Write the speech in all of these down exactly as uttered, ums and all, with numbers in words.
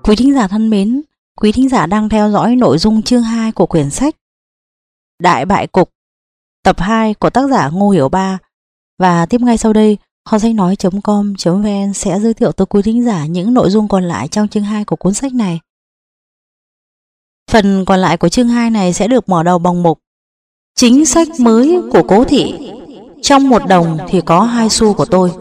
Quý thính giả thân mến, quý thính giả đang theo dõi nội dung chương hai của quyển sách Đại bại cục, tập hai của tác giả Ngô Hiểu Ba. Và tiếp ngay sau đây, Kho Sách Nói chấm com chấm vn sẽ giới thiệu tới quý thính giả những nội dung còn lại trong chương hai của cuốn sách này. Phần còn lại của chương hai này sẽ được mở đầu bằng mục Chính sách mới của Cố Thị. Trong một đồng thì có hai xu của tôi.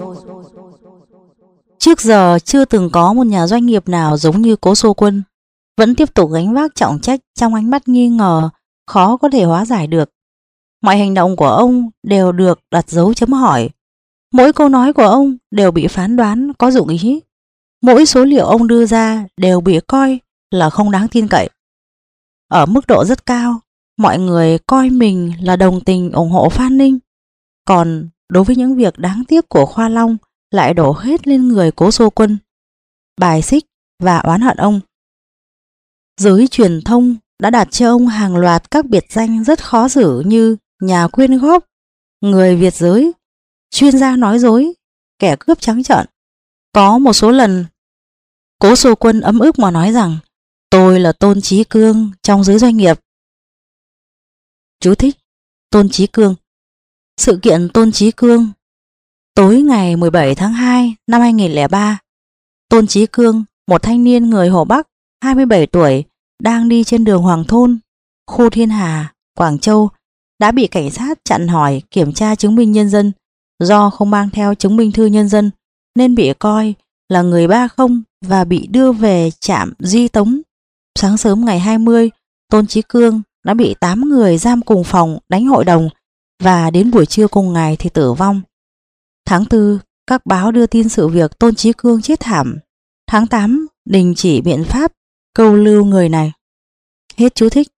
Trước giờ chưa từng có một nhà doanh nghiệp nào giống như Cố Xô Quân, vẫn tiếp tục gánh vác trọng trách trong ánh mắt nghi ngờ, khó có thể hóa giải được. Mọi hành động của ông đều được đặt dấu chấm hỏi. Mỗi câu nói của ông đều bị phán đoán có dụng ý. Mỗi số liệu ông đưa ra đều bị coi là không đáng tin cậy. Ở mức độ rất cao, mọi người coi mình là đồng tình ủng hộ Phan Ninh. Còn đối với những việc đáng tiếc của Khoa Long lại đổ hết lên người Cố Xô Quân, bài xích và oán hận ông. Giới truyền thông đã đặt cho ông hàng loạt các biệt danh rất khó xử như nhà quyên góp, người Việt giới, chuyên gia nói dối, kẻ cướp trắng trợn. Có một số lần, Cố Xô Quân ấm ức mà nói rằng tôi là Tôn Chí Cương trong giới doanh nghiệp. Chú thích: Tôn Chí Cương. Sự kiện Tôn Chí Cương. Tối ngày mười bảy tháng hai năm hai nghìn không trăm lẻ ba, Tôn Chí Cương, một thanh niên người Hồ Bắc, hai mươi bảy tuổi, đang đi trên đường Hoàng Thôn, khu Thiên Hà, Quảng Châu, đã bị cảnh sát chặn hỏi kiểm tra chứng minh nhân dân. Do không mang theo chứng minh thư nhân dân nên bị coi là người ba không và bị đưa về trạm Di Tống. Sáng sớm ngày hai mươi, Tôn Chí Cương đã bị tám người giam cùng phòng đánh hội đồng và đến buổi trưa cùng ngày thì tử vong. Tháng tư, các báo đưa tin sự việc Tôn Chí Cương chết thảm. Tháng tám, đình chỉ biện pháp câu lưu người này. Hết chú thích.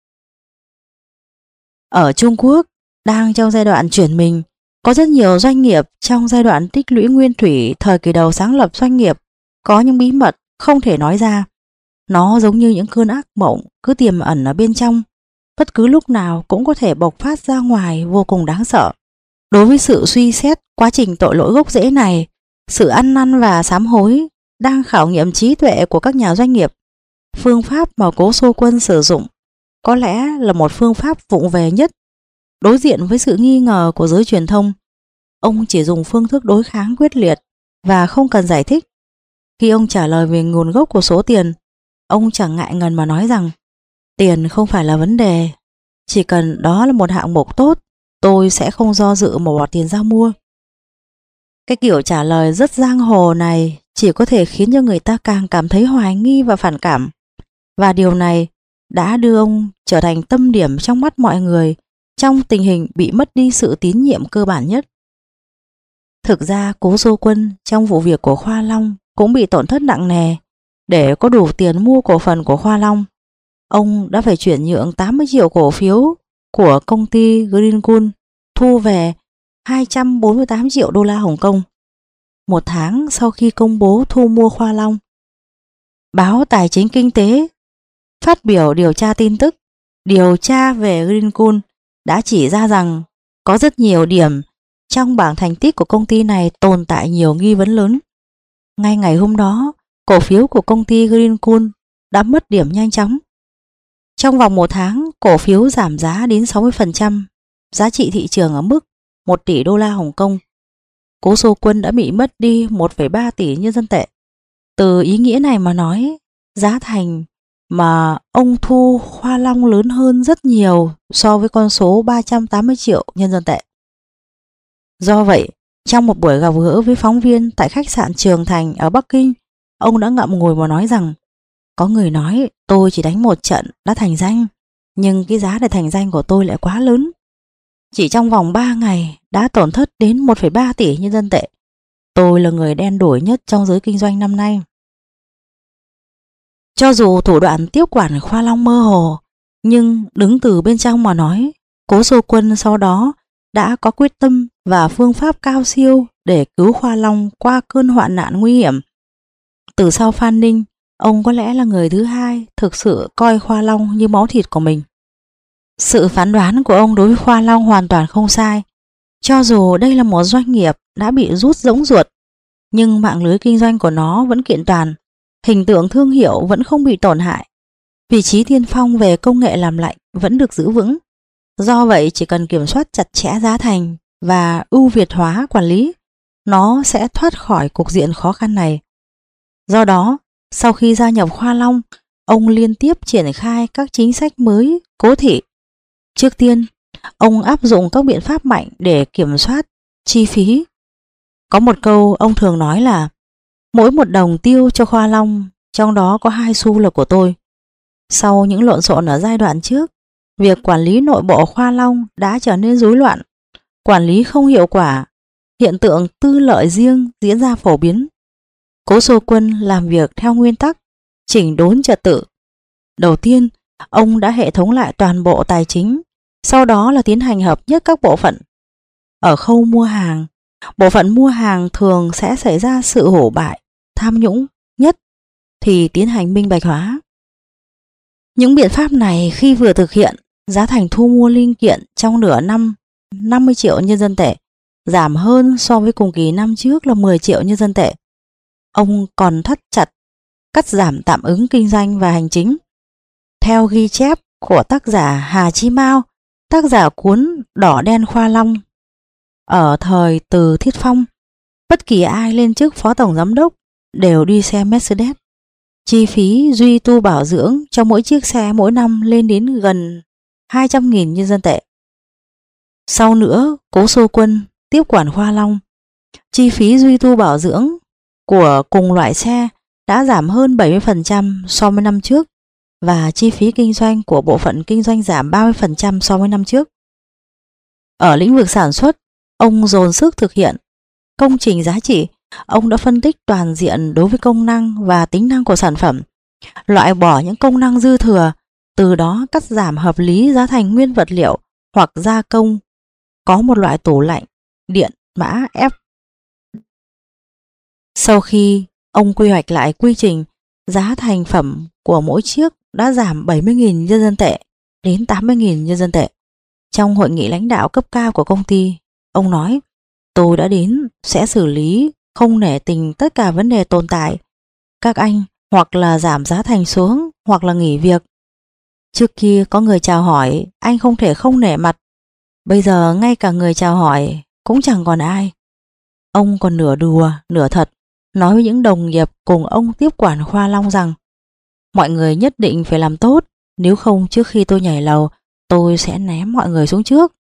Ở Trung Quốc, đang trong giai đoạn chuyển mình, có rất nhiều doanh nghiệp trong giai đoạn tích lũy nguyên thủy thời kỳ đầu sáng lập doanh nghiệp có những bí mật không thể nói ra. Nó giống như những cơn ác mộng cứ tiềm ẩn ở bên trong, bất cứ lúc nào cũng có thể bộc phát ra ngoài, vô cùng đáng sợ. Đối với sự suy xét quá trình tội lỗi gốc rễ này, sự ăn năn và sám hối đang khảo nghiệm trí tuệ của các nhà doanh nghiệp. Phương pháp mà Cố Xô Quân sử dụng có lẽ là một phương pháp vụng về nhất. Đối diện với sự nghi ngờ của giới truyền thông, ông chỉ dùng phương thức đối kháng quyết liệt và không cần giải thích. Khi ông trả lời về nguồn gốc của số tiền, ông chẳng ngại ngần mà nói rằng tiền không phải là vấn đề, chỉ cần đó là một hạng mục tốt, tôi sẽ không do dự mà bỏ tiền ra mua. Cái kiểu trả lời rất giang hồ này chỉ có thể khiến cho người ta càng cảm thấy hoài nghi và phản cảm. Và điều này đã đưa ông trở thành tâm điểm trong mắt mọi người trong tình hình bị mất đi sự tín nhiệm cơ bản nhất. Thực ra Cố Xô Quân trong vụ việc của Khoa Long cũng bị tổn thất nặng nề. Để có đủ tiền mua cổ phần của Khoa Long, ông đã phải chuyển nhượng tám mươi triệu cổ phiếu của công ty Greencool, thu về hai trăm bốn mươi tám triệu đô la Hồng Kông. Một tháng sau khi công bố thu mua Khoa Long, báo Tài chính Kinh tế phát biểu điều tra tin tức điều tra về Greencool đã chỉ ra rằng có rất nhiều điểm trong bảng thành tích của công ty này tồn tại nhiều nghi vấn lớn. Ngay ngày hôm đó, cổ phiếu của công ty Greencool đã mất điểm nhanh chóng. Trong vòng một tháng, cổ phiếu giảm giá đến sáu mươi phần trăm, giá trị thị trường ở mức một tỷ đô la Hồng Kông. Cố Xô Quân đã bị mất đi một phẩy ba tỷ nhân dân tệ. Từ ý nghĩa này mà nói, giá thành mà ông thu Khoa Long lớn hơn rất nhiều so với con số ba trăm tám mươi triệu nhân dân tệ. Do vậy, trong một buổi gặp gỡ với phóng viên tại khách sạn Trường Thành ở Bắc Kinh, ông đã ngậm ngùi mà nói rằng có người nói tôi chỉ đánh một trận đã thành danh, nhưng cái giá để thành danh của tôi lại quá lớn. Chỉ trong vòng ba ngày đã tổn thất đến một phẩy ba tỷ nhân dân tệ. Tôi là người đen đủi nhất trong giới kinh doanh năm nay. Cho dù thủ đoạn tiếp quản Khoa Long mơ hồ, nhưng đứng từ bên trong mà nói, Cố Xô Quân sau đó đã có quyết tâm và phương pháp cao siêu để cứu Khoa Long qua cơn hoạn nạn nguy hiểm. Từ sau Phan Ninh, ông có lẽ là người thứ hai thực sự coi Khoa Long như máu thịt của mình. Sự phán đoán của ông đối với Khoa Long hoàn toàn không sai. Cho dù đây là một doanh nghiệp đã bị rút rỗng ruột, nhưng mạng lưới kinh doanh của nó vẫn kiện toàn. Hình tượng thương hiệu vẫn không bị tổn hại. Vị trí tiên phong về công nghệ làm lạnh vẫn được giữ vững. Do vậy chỉ cần kiểm soát chặt chẽ giá thành và ưu việt hóa quản lý, nó sẽ thoát khỏi cục diện khó khăn này. Do đó, sau khi gia nhập Khoa Long, ông liên tiếp triển khai các chính sách mới cố thị. Trước tiên, ông áp dụng các biện pháp mạnh để kiểm soát chi phí. Có một câu ông thường nói là mỗi một đồng tiêu cho Khoa Long, trong đó có hai xu là của tôi. Sau những lộn xộn ở giai đoạn trước, việc quản lý nội bộ Khoa Long đã trở nên rối loạn, quản lý không hiệu quả, hiện tượng tư lợi riêng diễn ra phổ biến. Cố Sô Quân làm việc theo nguyên tắc chỉnh đốn trật tự. Đầu tiên, ông đã hệ thống lại toàn bộ tài chính, sau đó là tiến hành hợp nhất các bộ phận. Ở khâu mua hàng, bộ phận mua hàng thường sẽ xảy ra sự hổ bại, tham nhũng nhất thì tiến hành minh bạch hóa. Những biện pháp này khi vừa thực hiện, giá thành thu mua linh kiện trong nửa năm năm mươi triệu nhân dân tệ, giảm hơn so với cùng kỳ năm trước là mười triệu nhân dân tệ. Ông còn thắt chặt cắt giảm tạm ứng kinh doanh và hành chính. Theo ghi chép của tác giả Hà Chí Mao, tác giả cuốn Đỏ Đen Khoa Long, ở thời Từ Thiết Phong, bất kỳ ai lên chức phó tổng giám đốc đều đi xe Mercedes. Chi phí duy tu bảo dưỡng cho mỗi chiếc xe mỗi năm lên đến gần hai trăm nghìn nhân dân tệ. Sau nữa, Cố Sô Quân tiếp quản Khoa Long. Chi phí duy tu bảo dưỡng của cùng loại xe đã giảm hơn bảy mươi phần trăm so với năm trước và chi phí kinh doanh của bộ phận kinh doanh giảm ba mươi phần trăm so với năm trước. Ở lĩnh vực sản xuất, ông dồn sức thực hiện công trình giá trị. Ông đã phân tích toàn diện đối với công năng và tính năng của sản phẩm, loại bỏ những công năng dư thừa, từ đó cắt giảm hợp lý giá thành nguyên vật liệu hoặc gia công. Có một loại tủ lạnh điện mã F. Sau khi ông quy hoạch lại quy trình, giá thành phẩm của mỗi chiếc đã giảm bảy mươi nghìn nhân dân tệ đến tám mươi nghìn nhân dân tệ. Trong hội nghị lãnh đạo cấp cao của công ty, ông nói: tôi đã đến sẽ xử lý không nể tình tất cả vấn đề tồn tại. Các anh hoặc là giảm giá thành xuống hoặc là nghỉ việc. Trước kia có người chào hỏi, anh không thể không nể mặt. Bây giờ ngay cả người chào hỏi cũng chẳng còn ai. Ông còn nửa đùa, nửa thật, nói với những đồng nghiệp cùng ông tiếp quản Khoa Long rằng mọi người nhất định phải làm tốt, nếu không trước khi tôi nhảy lầu, tôi sẽ ném mọi người xuống trước.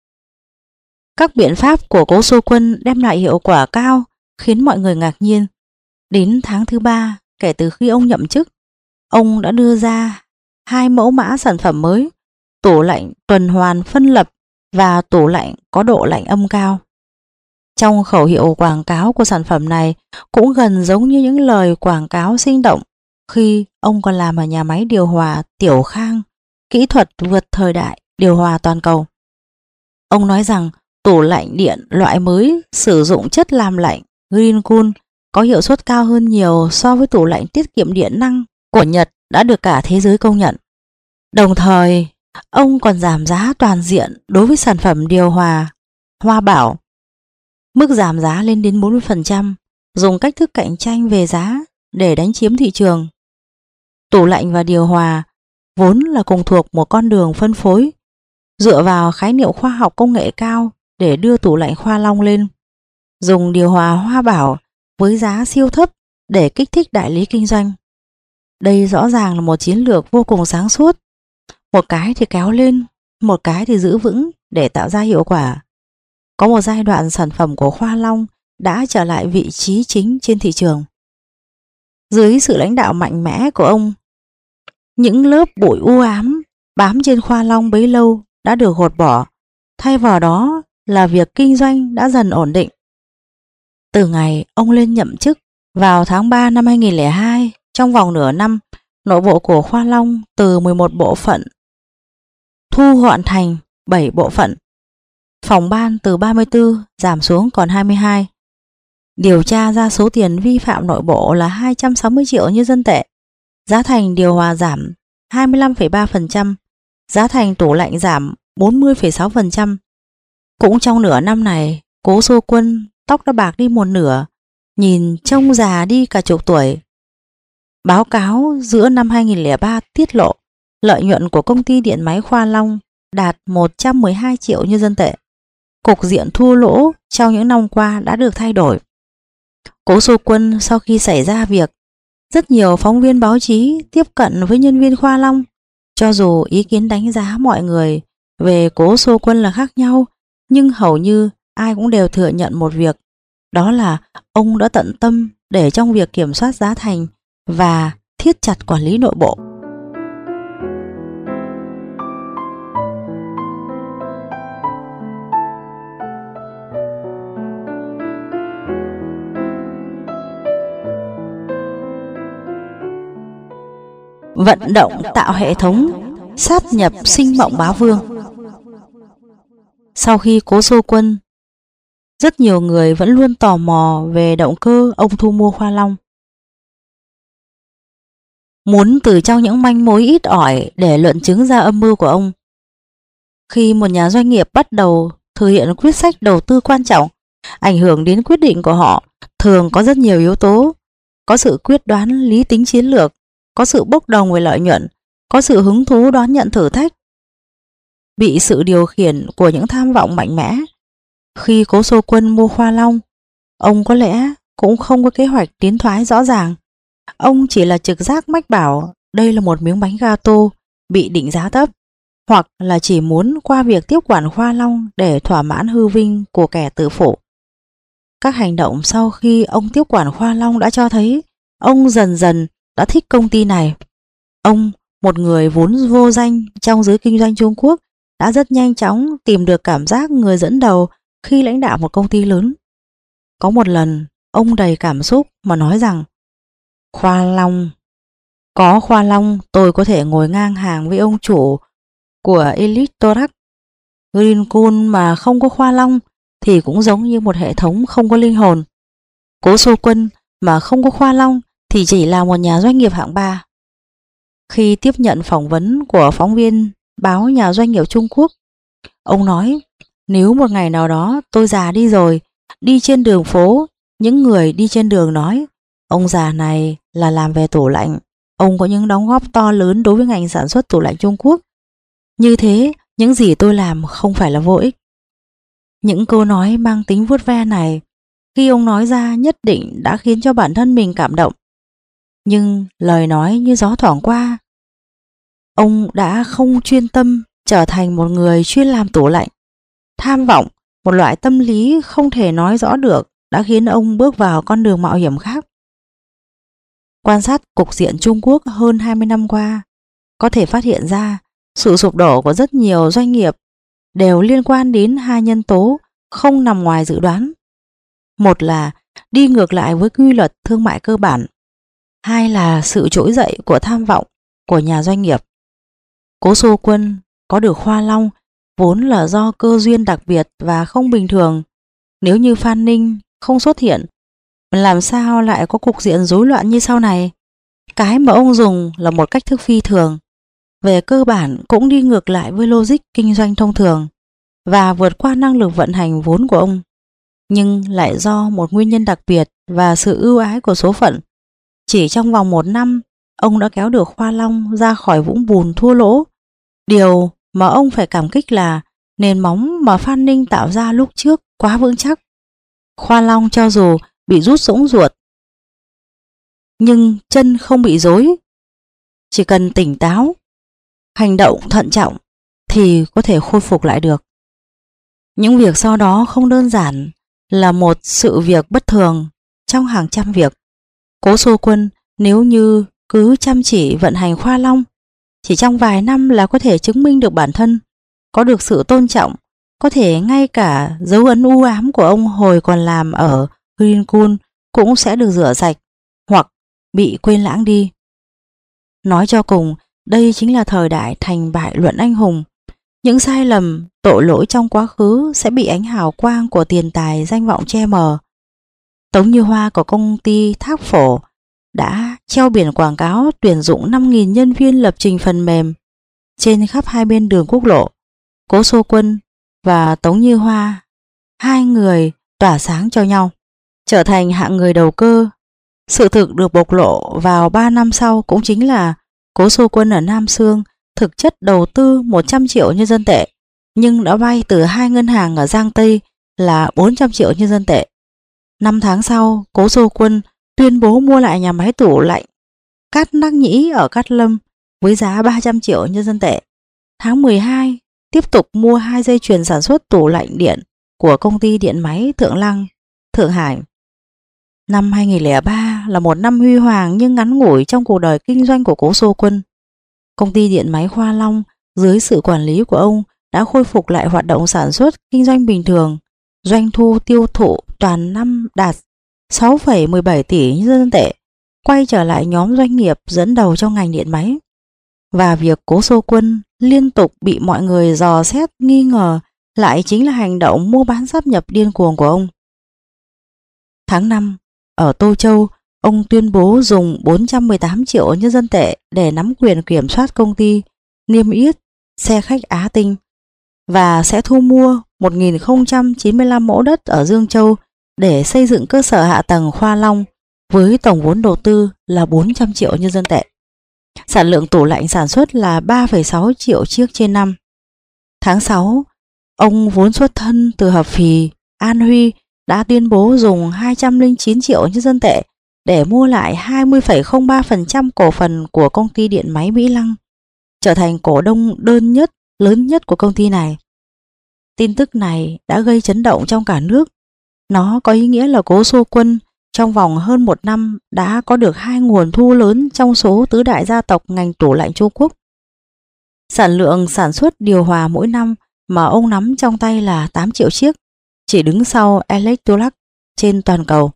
Các biện pháp của Cố Sô Quân đem lại hiệu quả cao, khiến mọi người ngạc nhiên. Đến tháng thứ ba kể từ khi ông nhậm chức, ông đã đưa ra hai mẫu mã sản phẩm mới: tủ lạnh tuần hoàn phân lập và tủ lạnh có độ lạnh âm cao. Trong khẩu hiệu quảng cáo của sản phẩm này cũng gần giống như những lời quảng cáo sinh động khi ông còn làm ở nhà máy điều hòa Tiểu Khang, kỹ thuật vượt thời đại điều hòa toàn cầu. Ông nói rằng tủ lạnh điện loại mới sử dụng chất làm lạnh Greencool có hiệu suất cao hơn nhiều so với tủ lạnh tiết kiệm điện năng của Nhật đã được cả thế giới công nhận. Đồng thời, ông còn giảm giá toàn diện đối với sản phẩm điều hòa Hoa Bảo. Mức giảm giá lên đến bốn mươi phần trăm, dùng cách thức cạnh tranh về giá để đánh chiếm thị trường. Tủ lạnh và điều hòa vốn là cùng thuộc một con đường phân phối, dựa vào khái niệm khoa học công nghệ cao để đưa tủ lạnh Khoa Long lên. Dùng điều hòa Hoa Bảo với giá siêu thấp để kích thích đại lý kinh doanh. Đây rõ ràng là một chiến lược vô cùng sáng suốt. Một cái thì kéo lên, một cái thì giữ vững để tạo ra hiệu quả. Có một giai đoạn sản phẩm của Khoa Long đã trở lại vị trí chính trên thị trường. Dưới sự lãnh đạo mạnh mẽ của ông, những lớp bụi u ám bám trên Khoa Long bấy lâu đã được gột bỏ, thay vào đó là việc kinh doanh đã dần ổn định. Từ ngày ông lên nhậm chức vào tháng ba năm hai nghìn không trăm lẻ hai, trong vòng nửa năm, nội bộ của Khoa Long từ mười một bộ phận thu gọn thành bảy bộ phận. Phòng ban từ ba mươi tư giảm xuống còn hai mươi hai. Điều tra ra số tiền vi phạm nội bộ là hai trăm sáu mươi triệu nhân dân tệ. Giá thành điều hòa giảm hai mươi lăm phẩy ba phần trăm, giá thành tủ lạnh giảm bốn mươi phẩy sáu phần trăm. Cũng trong nửa năm này, Cố Sô Quân tóc đã bạc đi một nửa, nhìn trông già đi cả chục tuổi. Báo cáo giữa năm hai nghìn không trăm lẻ ba tiết lộ lợi nhuận của công ty điện máy Khoa Long đạt một trăm mười hai triệu nhân dân tệ. Cục diện thua lỗ trong những năm qua đã được thay đổi. Cố Xô Quân sau khi xảy ra việc, rất nhiều phóng viên báo chí tiếp cận với nhân viên Khoa Long. Cho dù ý kiến đánh giá mọi người về Cố Xô Quân là khác nhau, nhưng hầu như ai cũng đều thừa nhận một việc, đó là ông đã tận tâm để trong việc kiểm soát giá thành và thiết chặt quản lý nội bộ. Vận động tạo hệ thống sáp nhập Sinh Mộng Bá Vương. Sau khi Cố Xô Quân, rất nhiều người vẫn luôn tò mò về động cơ ông thu mua Khoa Long. Muốn từ trong những manh mối ít ỏi để luận chứng ra âm mưu của ông. Khi một nhà doanh nghiệp bắt đầu thực hiện quyết sách đầu tư quan trọng, ảnh hưởng đến quyết định của họ thường có rất nhiều yếu tố. Có sự quyết đoán lý tính chiến lược, có sự bốc đồng về lợi nhuận, có sự hứng thú đón nhận thử thách. Bị sự điều khiển của những tham vọng mạnh mẽ, khi Cố Xô Quân mua Khoa Long, ông có lẽ cũng không có kế hoạch tiến thoái rõ ràng. Ông chỉ là trực giác mách bảo đây là một miếng bánh gato bị định giá thấp, hoặc là chỉ muốn qua việc tiếp quản Khoa Long để thỏa mãn hư vinh của kẻ tự phụ. Các hành động sau khi ông tiếp quản Khoa Long đã cho thấy ông dần dần đã thích công ty này. Ông, một người vốn vô danh trong giới kinh doanh Trung Quốc, đã rất nhanh chóng tìm được cảm giác người dẫn đầu khi lãnh đạo một công ty lớn. Có một lần, ông đầy cảm xúc mà nói rằng Khoa Long, có Khoa Long tôi có thể ngồi ngang hàng với ông chủ của Electrolux. Greencool mà không có Khoa Long thì cũng giống như một hệ thống không có linh hồn. Cố Xô Quân mà không có Khoa Long thì chỉ là một nhà doanh nghiệp hạng ba. Khi tiếp nhận phỏng vấn của phóng viên báo Nhà Doanh nghiệp Trung Quốc, ông nói, nếu một ngày nào đó tôi già đi rồi, đi trên đường phố, những người đi trên đường nói, ông già này là làm về tủ lạnh, ông có những đóng góp to lớn đối với ngành sản xuất tủ lạnh Trung Quốc. Như thế, những gì tôi làm không phải là vô ích. Những câu nói mang tính vuốt ve này, khi ông nói ra nhất định đã khiến cho bản thân mình cảm động. Nhưng lời nói như gió thoảng qua. Ông đã không chuyên tâm trở thành một người chuyên làm tủ lạnh. Tham vọng, một loại tâm lý không thể nói rõ được, đã khiến ông bước vào con đường mạo hiểm khác. Quan sát cục diện Trung Quốc hơn hai mươi năm qua, có thể phát hiện ra sự sụp đổ của rất nhiều doanh nghiệp đều liên quan đến hai nhân tố không nằm ngoài dự đoán. Một là đi ngược lại với quy luật thương mại cơ bản, hai là sự trỗi dậy của tham vọng của nhà doanh nghiệp. Cố Xô Quân có được Khoa Long vốn là do cơ duyên đặc biệt và không bình thường. Nếu như Phan Ninh không xuất hiện, làm sao lại có cục diện rối loạn như sau này? Cái mà ông dùng là một cách thức phi thường, về cơ bản cũng đi ngược lại với logic kinh doanh thông thường và vượt qua năng lực vận hành vốn của ông. Nhưng lại do một nguyên nhân đặc biệt và sự ưu ái của số phận, chỉ trong vòng một năm, ông đã kéo được Khoa Long ra khỏi vũng bùn thua lỗ. Điều mà ông phải cảm kích là nền móng mà Phan Ninh tạo ra lúc trước quá vững chắc. Khoa Long cho dù bị rút rỗng ruột, nhưng chân không bị rối. Chỉ cần tỉnh táo, hành động thận trọng thì có thể khôi phục lại được. Những việc sau đó không đơn giản là một sự việc bất thường trong hàng trăm việc. Cố Xô Quân nếu như cứ chăm chỉ vận hành Khoa Long, chỉ trong vài năm là có thể chứng minh được bản thân, có được sự tôn trọng, có thể ngay cả dấu ấn u ám của ông hồi còn làm ở Greencool cũng sẽ được rửa sạch hoặc bị quên lãng đi. Nói cho cùng, đây chính là thời đại thành bại luận anh hùng. Những sai lầm, tội lỗi trong quá khứ sẽ bị ánh hào quang của tiền tài danh vọng che mờ. Tống Như Hoa của công ty Thác Phổ đã treo biển quảng cáo tuyển dụng năm nghìn nhân viên lập trình phần mềm trên khắp hai bên đường quốc lộ. Cố Xô Quân và Tống Như Hoa, hai người tỏa sáng cho nhau, trở thành hạng người đầu cơ Sự thực được bộc lộ vào ba năm sau cũng chính là Cố Xô Quân ở Nam Xương thực chất đầu tư một trăm triệu nhân dân tệ, nhưng đã vay từ hai ngân hàng ở Giang Tây là bốn trăm triệu nhân dân tệ. Năm tháng sau, Cố Xô Quân tuyên bố mua lại nhà máy tủ lạnh Cát Nắc Nhĩ ở Cát Lâm với giá ba trăm triệu nhân dân tệ. Tháng mười hai, tiếp tục mua hai dây chuyền sản xuất tủ lạnh điện của công ty điện máy Thượng Lăng, Thượng Hải. Năm hai nghìn không trăm lẻ ba là một năm huy hoàng nhưng ngắn ngủi trong cuộc đời kinh doanh của Cố Xô Quân. Công ty điện máy Khoa Long dưới sự quản lý của ông đã khôi phục lại hoạt động sản xuất kinh doanh bình thường. Doanh thu tiêu thụ toàn năm đạt sáu phẩy mười bảy tỷ nhân dân tệ, quay trở lại nhóm doanh nghiệp dẫn đầu trong ngành điện máy. Và việc Cố Xô Quân liên tục bị mọi người dò xét nghi ngờ lại chính là hành động mua bán sáp nhập điên cuồng của ông. Tháng năm, ở Tô Châu, ông tuyên bố dùng bốn trăm mười tám triệu nhân dân tệ để nắm quyền kiểm soát công ty niêm yết xe khách Á Tinh và sẽ thu mua một nghìn không trăm chín mươi lăm mẫu đất ở Dương Châu để xây dựng cơ sở hạ tầng Khoa Long với tổng vốn đầu tư là bốn trăm triệu nhân dân tệ. Sản lượng tủ lạnh sản xuất là ba phẩy sáu triệu chiếc trên năm. Tháng sáu, ông vốn xuất thân từ Hợp Phì, An Huy đã tuyên bố dùng hai trăm lẻ chín triệu nhân dân tệ để mua lại hai mươi phẩy không ba phần trăm cổ phần của công ty điện máy Mỹ Lăng, trở thành cổ đông đơn nhất lớn nhất của công ty này. Tin tức này đã gây chấn động trong cả nước. Nó có ý nghĩa là Cố Xô Quân trong vòng hơn một năm đã có được hai nguồn thu lớn trong số tứ đại gia tộc ngành tủ lạnh Trung Quốc. Sản lượng sản xuất điều hòa mỗi năm mà ông nắm trong tay là tám triệu chiếc, chỉ đứng sau Electrolux trên toàn cầu.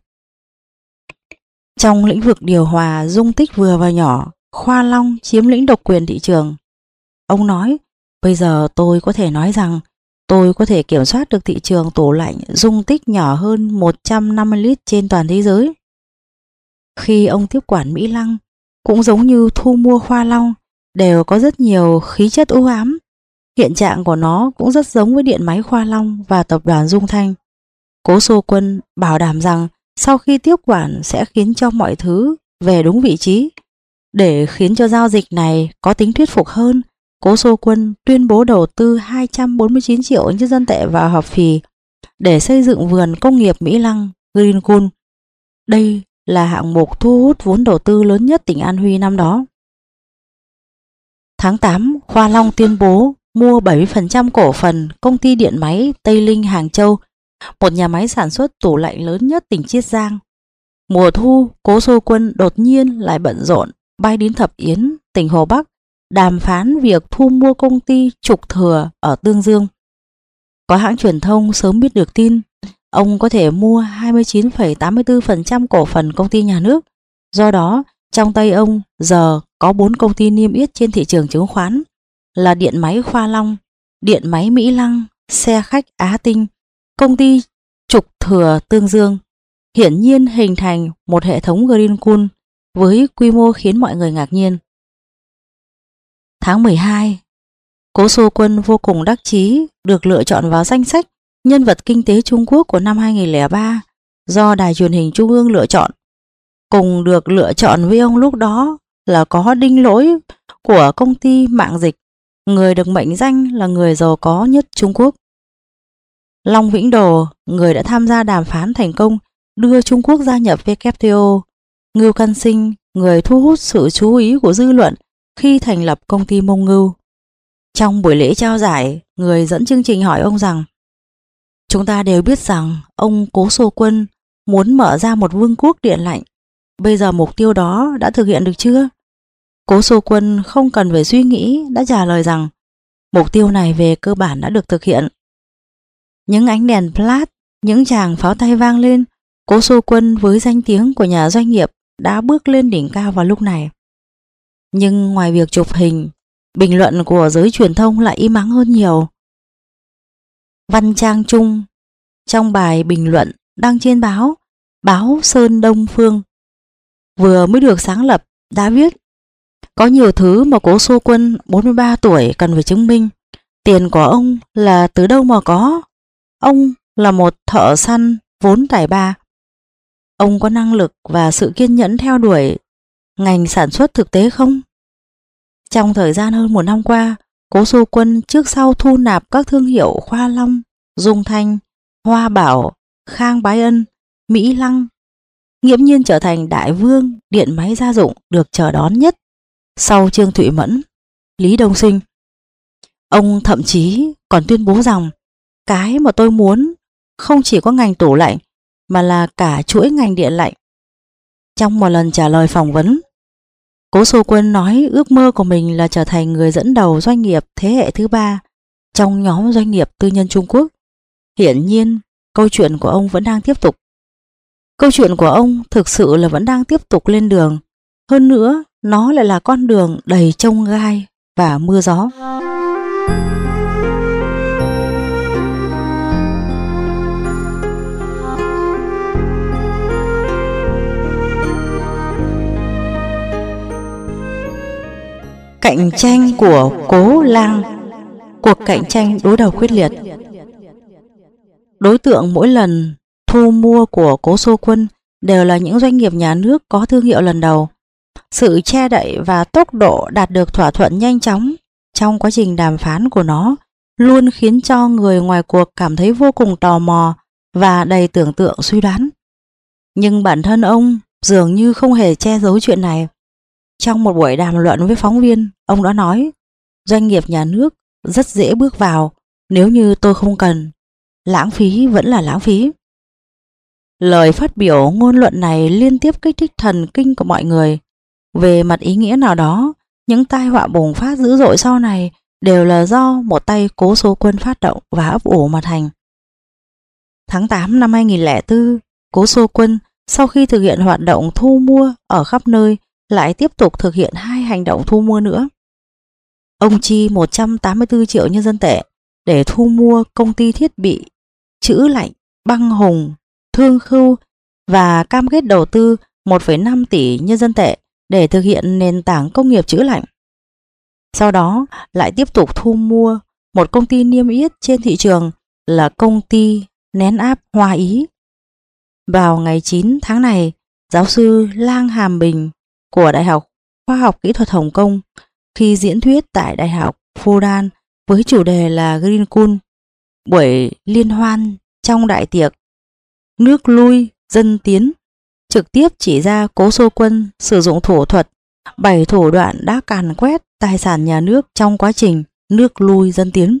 Trong lĩnh vực điều hòa dung tích vừa và nhỏ, Khoa Long chiếm lĩnh độc quyền thị trường. Ông nói, bây giờ tôi có thể nói rằng tôi có thể kiểm soát được thị trường tủ lạnh dung tích nhỏ hơn một trăm năm mươi lít trên toàn thế giới. Khi ông tiếp quản Mỹ Lăng, cũng giống như thu mua Khoa Long, đều có rất nhiều khí chất u ám. Hiện trạng của nó cũng rất giống với điện máy Khoa Long và tập đoàn Dung Thanh. Cố Xô Quân bảo đảm rằng sau khi tiếp quản sẽ khiến cho mọi thứ về đúng vị trí. Để khiến cho giao dịch này có tính thuyết phục hơn, Cố Xô Quân tuyên bố đầu tư hai trăm bốn mươi chín triệu nhân dân tệ vào Hợp Phì để xây dựng vườn công nghiệp Mỹ Lăng Greencool. Đây là hạng mục thu hút vốn đầu tư lớn nhất tỉnh An Huy năm đó. Tháng tám, Khoa Long tuyên bố mua bảy mươi phần trăm cổ phần công ty điện máy Tây Linh Hàng Châu, một nhà máy sản xuất tủ lạnh lớn nhất tỉnh Chiết Giang. Mùa thu, Cố Xô Quân đột nhiên lại bận rộn bay đến Thập Yến, tỉnh Hồ Bắc, đàm phán việc thu mua công ty Trục Thừa ở Tương Dương. Có hãng truyền thông sớm biết được tin, ông có thể mua hai mươi chín phẩy tám mươi tư phần trăm cổ phần công ty nhà nước. Do đó, trong tay ông giờ có bốn công ty niêm yết trên thị trường chứng khoán là điện máy Khoa Long, điện máy Mỹ Lăng, xe khách Á Tinh, công ty Trục Thừa Tương Dương. Hiển nhiên hình thành một hệ thống Greencool với quy mô khiến mọi người ngạc nhiên. Tháng mười hai, Cố Xô Quân vô cùng đắc chí được lựa chọn vào danh sách nhân vật kinh tế Trung Quốc của năm hai nghìn không trăm lẻ ba do Đài Truyền hình Trung ương lựa chọn. Cùng được lựa chọn với ông lúc đó là có Đinh Lỗi của công ty mạng dịch, người được mệnh danh là người giàu có nhất Trung Quốc. Long Vĩnh Đồ, người đã tham gia đàm phán thành công đưa Trung Quốc gia nhập W T O. Ngưu Căn Sinh, người thu hút sự chú ý của dư luận khi thành lập công ty Mông Ngưu. Trong buổi lễ trao giải, người dẫn chương trình hỏi ông rằng: chúng ta đều biết rằng ông Cố Xô Quân muốn mở ra một vương quốc điện lạnh. Bây giờ mục tiêu đó đã thực hiện được chưa? Cố Xô Quân không cần phải suy nghĩ đã trả lời rằng mục tiêu này về cơ bản đã được thực hiện. Những ánh đèn flash, những tràng pháo tay vang lên, Cố Xô Quân với danh tiếng của nhà doanh nghiệp đã bước lên đỉnh cao vào lúc này. Nhưng ngoài việc chụp hình, bình luận của giới truyền thông lại im ắng hơn nhiều. Văn Trang Trung trong bài bình luận đăng trên báo Báo Sơn Đông Phương vừa mới được sáng lập đã viết: có nhiều thứ mà Cố Xô Quân bốn mươi ba tuổi cần phải chứng minh. Tiền của ông là từ đâu mà có? Ông là một thợ săn vốn tài ba. Ông có năng lực và sự kiên nhẫn theo đuổi ngành sản xuất thực tế không? Trong thời gian hơn một năm qua, Cố Xô Quân trước sau thu nạp các thương hiệu Khoa Long, Dung Thanh, Hoa Bảo, Khang Bái Ân, Mỹ Lăng, nghiễm nhiên trở thành đại vương điện máy gia dụng được chờ đón nhất sau Trương Thụy Mẫn, Lý Đông Sinh. Ông thậm chí còn tuyên bố rằng cái mà tôi muốn không chỉ có ngành tủ lạnh mà là cả chuỗi ngành điện lạnh. Trong một lần trả lời phỏng vấn, Cố Xô Quân nói ước mơ của mình là trở thành người dẫn đầu doanh nghiệp thế hệ thứ ba trong nhóm doanh nghiệp tư nhân Trung Quốc. Hiển nhiên, câu chuyện của ông vẫn đang tiếp tục. Câu chuyện của ông thực sự là vẫn đang tiếp tục lên đường. Hơn nữa, nó lại là con đường đầy chông gai và mưa gió. Cạnh tranh của Cố Lang. Cuộc cạnh tranh đối đầu quyết liệt. Đối tượng mỗi lần thu mua của Cố Xô Quân đều là những doanh nghiệp nhà nước có thương hiệu lần đầu. Sự che đậy và tốc độ đạt được thỏa thuận nhanh chóng trong quá trình đàm phán của nó luôn khiến cho người ngoài cuộc cảm thấy vô cùng tò mò và đầy tưởng tượng suy đoán. Nhưng bản thân ông dường như không hề che giấu chuyện này. Trong một buổi đàm luận với phóng viên, ông đã nói: doanh nghiệp nhà nước rất dễ bước vào, nếu như tôi không cần, lãng phí vẫn là lãng phí. Lời phát biểu ngôn luận này liên tiếp kích thích thần kinh của mọi người. Về mặt ý nghĩa nào đó, những tai họa bùng phát dữ dội sau này đều là do một tay Cố Xô Quân phát động và ấp ủ mà thành. Tháng tám năm hai nghìn lẻ bốn, Cố Xô Quân sau khi thực hiện hoạt động thu mua ở khắp nơi lại tiếp tục thực hiện hai hành động thu mua nữa. Ông chi một trăm tám mươi tư triệu nhân dân tệ để thu mua công ty thiết bị trữ lạnh Băng Hùng, Thương Khưu và cam kết đầu tư một phẩy năm tỷ nhân dân tệ để thực hiện nền tảng công nghiệp trữ lạnh. Sau đó lại tiếp tục thu mua một công ty niêm yết trên thị trường là công ty nén áp Hoa Ý. Vào ngày chín tháng này, giáo sư Lang Hàm Bình của Đại học Khoa học Kỹ thuật Hồng Kông khi diễn thuyết tại Đại học Fudan với chủ đề là Green Cool, buổi liên hoan trong đại tiệc Nước lui dân tiến, trực tiếp chỉ ra Cố Xô Quân sử dụng thủ thuật bảy thủ đoạn đã càn quét tài sản nhà nước trong quá trình nước lui dân tiến.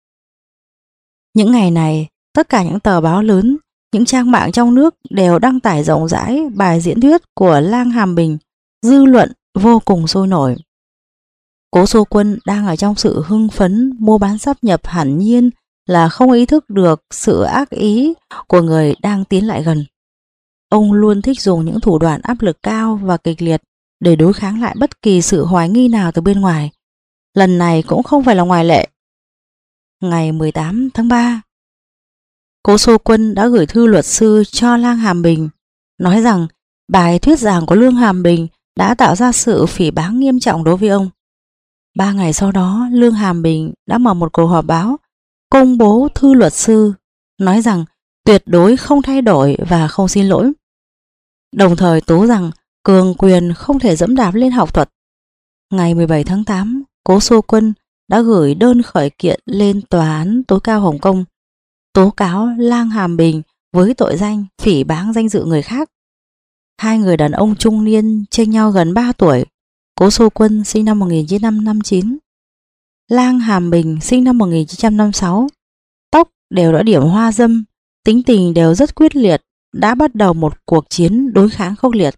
Những ngày này, tất cả những tờ báo lớn, những trang mạng trong nước đều đăng tải rộng rãi bài diễn thuyết của Lang Hàm Bình, dư luận vô cùng sôi nổi. Cố Xô Quân đang ở trong sự hưng phấn mua bán sáp nhập, hẳn nhiên là không ý thức được sự ác ý của người đang tiến lại gần. Ông luôn thích dùng những thủ đoạn áp lực cao và kịch liệt để đối kháng lại bất kỳ sự hoài nghi nào từ bên ngoài. Lần này cũng không phải là ngoại lệ. Ngày mười tám tháng ba, Cố Xô Quân đã gửi thư luật sư cho Lang Hàm Bình, nói rằng bài thuyết giảng của Lương Hàm Bình đã tạo ra sự phỉ báng nghiêm trọng đối với ông. Ba ngày sau đó, Lương Hàm Bình đã mở một cuộc họp báo, công bố thư luật sư, nói rằng tuyệt đối không thay đổi và không xin lỗi. Đồng thời tố rằng cường quyền không thể dẫm đạp lên học thuật. Ngày mười bảy tháng tám, Cố Xô Quân đã gửi đơn khởi kiện lên Tòa án tối cao Hồng Kông, tố cáo Lang Hàm Bình với tội danh phỉ báng danh dự người khác. Hai người đàn ông trung niên chênh nhau gần ba tuổi. Cố Xô Quân sinh năm một nghìn chín trăm năm mươi chín, Lang Hàm Bình sinh năm một nghìn chín trăm năm mươi sáu. Tóc đều đã điểm hoa râm, tính tình đều rất quyết liệt, đã bắt đầu một cuộc chiến đối kháng khốc liệt.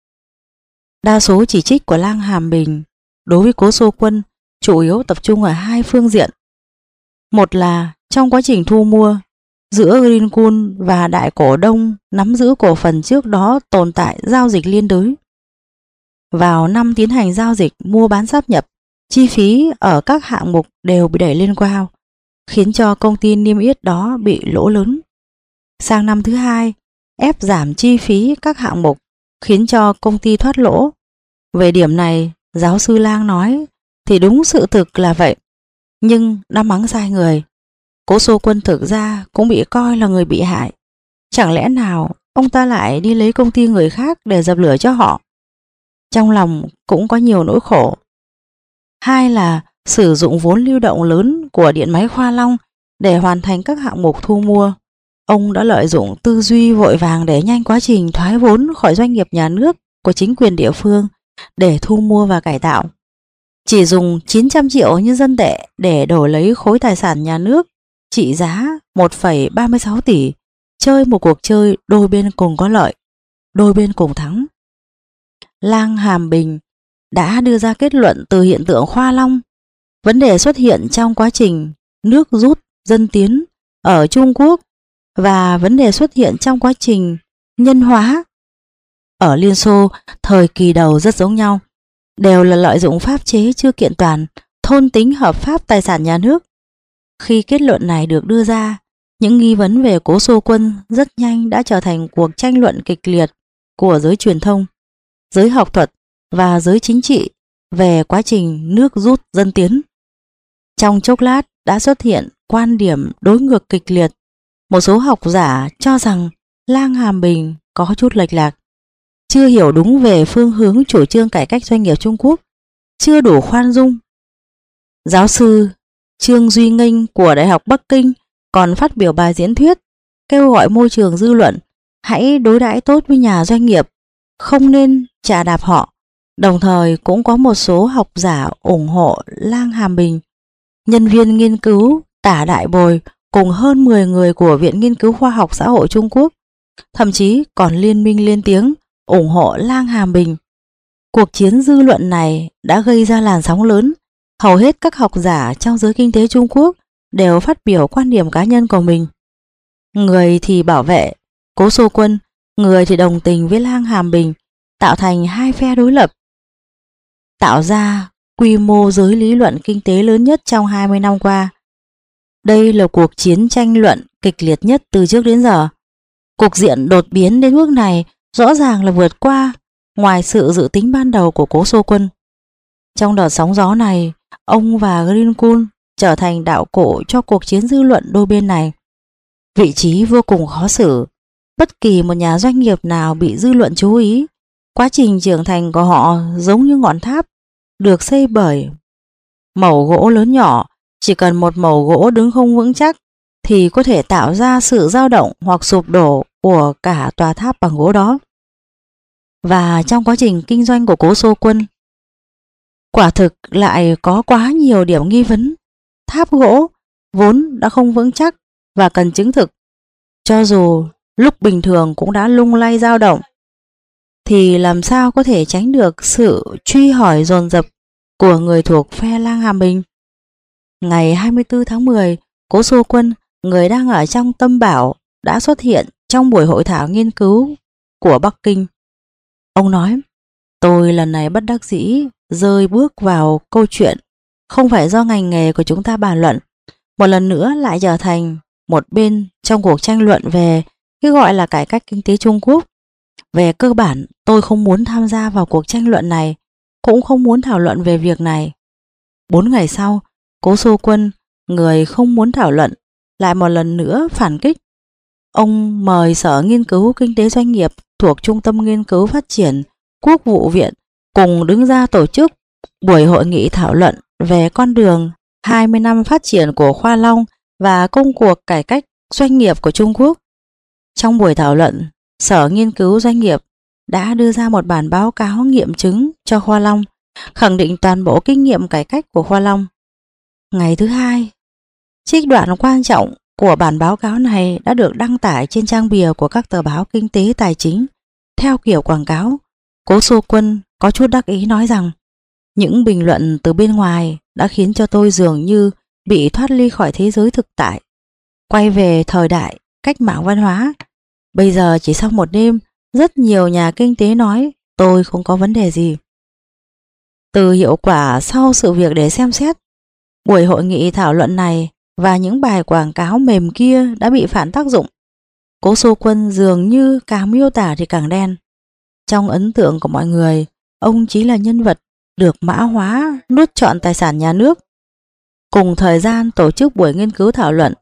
Đa số chỉ trích của Lang Hàm Bình đối với Cố Xô Quân chủ yếu tập trung ở hai phương diện. Một là trong quá trình thu mua, giữa Greencool và đại cổ đông nắm giữ cổ phần trước đó tồn tại giao dịch liên đới. Vào năm tiến hành giao dịch mua bán sáp nhập, chi phí ở các hạng mục đều bị đẩy lên cao, khiến cho công ty niêm yết đó bị lỗ lớn. Sang năm thứ hai, ép giảm chi phí các hạng mục, khiến cho công ty thoát lỗ. Về điểm này, giáo sư Lang nói thì đúng sự thực là vậy, nhưng đã mắng sai người. Cố Xô Quân thực ra cũng bị coi là người bị hại. Chẳng lẽ nào ông ta lại đi lấy công ty người khác để dập lửa cho họ. Trong lòng cũng có nhiều nỗi khổ. Hai là sử dụng vốn lưu động lớn của điện máy Khoa Long để hoàn thành các hạng mục thu mua. Ông đã lợi dụng tư duy vội vàng để nhanh quá trình thoái vốn khỏi doanh nghiệp nhà nước của chính quyền địa phương để thu mua và cải tạo. Chỉ dùng chín trăm triệu nhân dân tệ để đổi lấy khối tài sản nhà nước trị giá một phẩy ba mươi sáu tỷ, chơi một cuộc chơi đôi bên cùng có lợi, đôi bên cùng thắng. Lang Hàm Bình đã đưa ra kết luận từ hiện tượng Khoa Long. Vấn đề xuất hiện trong quá trình nước rút dân tiến ở Trung Quốc và vấn đề xuất hiện trong quá trình nhân hóa ở Liên Xô thời kỳ đầu rất giống nhau, đều là lợi dụng pháp chế chưa kiện toàn, thôn tính hợp pháp tài sản nhà nước. Khi kết luận này được đưa ra, những nghi vấn về Cố Xô Quân rất nhanh đã trở thành cuộc tranh luận kịch liệt của giới truyền thông, giới học thuật và giới chính trị về quá trình nước rút dân tiến. Trong chốc lát đã xuất hiện quan điểm đối ngược kịch liệt. Một số học giả cho rằng Lang Hàm Bình có chút lệch lạc, chưa hiểu đúng về phương hướng chủ trương cải cách doanh nghiệp Trung Quốc, chưa đủ khoan dung. Giáo sư Trương Duy Nghênh của Đại học Bắc Kinh còn phát biểu bài diễn thuyết kêu gọi môi trường dư luận hãy đối đãi tốt với nhà doanh nghiệp, không nên chà đạp họ. Đồng thời cũng có một số học giả ủng hộ Lang Hàm Bình. Nhân viên nghiên cứu Tả Đại Bồi cùng hơn mười người của Viện Nghiên cứu Khoa học Xã hội Trung Quốc thậm chí còn liên minh lên tiếng ủng hộ Lang Hàm Bình. Cuộc chiến dư luận này đã gây ra làn sóng lớn. Hầu hết các học giả trong giới kinh tế Trung Quốc đều phát biểu quan điểm cá nhân của mình. Người thì bảo vệ Cố Xô Quân, người thì đồng tình với Lang Hàm Bình, tạo thành hai phe đối lập, tạo ra quy mô giới lý luận kinh tế lớn nhất trong hai mươi năm qua. Đây là cuộc chiến tranh luận kịch liệt nhất từ trước đến giờ. Cục diện đột biến đến mức này rõ ràng là vượt qua ngoài sự dự tính ban đầu của Cố Xô Quân. Trong đợt sóng gió này, ông và Greencool trở thành đạo cụ cho cuộc chiến dư luận đôi bên này. Vị trí vô cùng khó xử. Bất kỳ một nhà doanh nghiệp nào bị dư luận chú ý, quá trình trưởng thành của họ giống như ngọn tháp được xây bởi mẩu gỗ lớn nhỏ. Chỉ cần một mẩu gỗ đứng không vững chắc thì có thể tạo ra sự dao động hoặc sụp đổ của cả tòa tháp bằng gỗ đó. Và trong quá trình kinh doanh của Cố Xô Quân, quả thực lại có quá nhiều điểm nghi vấn. Tháp gỗ vốn đã không vững chắc và cần chứng thực, cho dù lúc bình thường cũng đã lung lay dao động, thì làm sao có thể tránh được sự truy hỏi dồn dập của người thuộc phe Lang Hàm Bình. Ngày hai mươi tư tháng mười, Cố Xô Quân, người đang ở trong tâm bảo, đã xuất hiện trong buổi hội thảo nghiên cứu của Bắc Kinh. Ông nói, tôi lần này bất đắc dĩ rơi bước vào câu chuyện không phải do ngành nghề của chúng ta bàn luận, một lần nữa lại trở thành một bên trong cuộc tranh luận về cái gọi là cải cách kinh tế Trung Quốc. Về cơ bản, tôi không muốn tham gia vào cuộc tranh luận này, cũng không muốn thảo luận về việc này. Bốn ngày sau, Cố Xô Quân, người không muốn thảo luận, lại một lần nữa phản kích. Ông mời Sở Nghiên cứu Kinh tế Doanh nghiệp thuộc Trung tâm Nghiên cứu Phát triển Quốc vụ Viện cùng đứng ra tổ chức buổi hội nghị thảo luận về con đường hai mươi năm phát triển của Khoa Long và công cuộc cải cách doanh nghiệp của Trung Quốc. Trong buổi thảo luận, Sở Nghiên cứu Doanh nghiệp đã đưa ra một bản báo cáo nghiệm chứng cho Khoa Long, khẳng định toàn bộ kinh nghiệm cải cách của Khoa Long. Ngày thứ hai, trích đoạn quan trọng của bản báo cáo này đã được đăng tải trên trang bìa của các tờ báo kinh tế tài chính theo kiểu quảng cáo. Cố Xô Quân có chút đắc ý nói rằng, những bình luận từ bên ngoài đã khiến cho tôi dường như bị thoát ly khỏi thế giới thực tại, quay về thời đại cách mạng văn hóa. Bây giờ chỉ sau một đêm, rất nhiều nhà kinh tế nói tôi không có vấn đề gì. Từ hiệu quả sau sự việc để xem xét, buổi hội nghị thảo luận này và những bài quảng cáo mềm kia đã bị phản tác dụng. Cố Xô Quân dường như càng miêu tả thì càng đen. Trong ấn tượng của mọi người, ông chỉ là nhân vật được mã hóa nuốt trọn tài sản nhà nước. Cùng thời gian tổ chức buổi nghiên cứu thảo luận,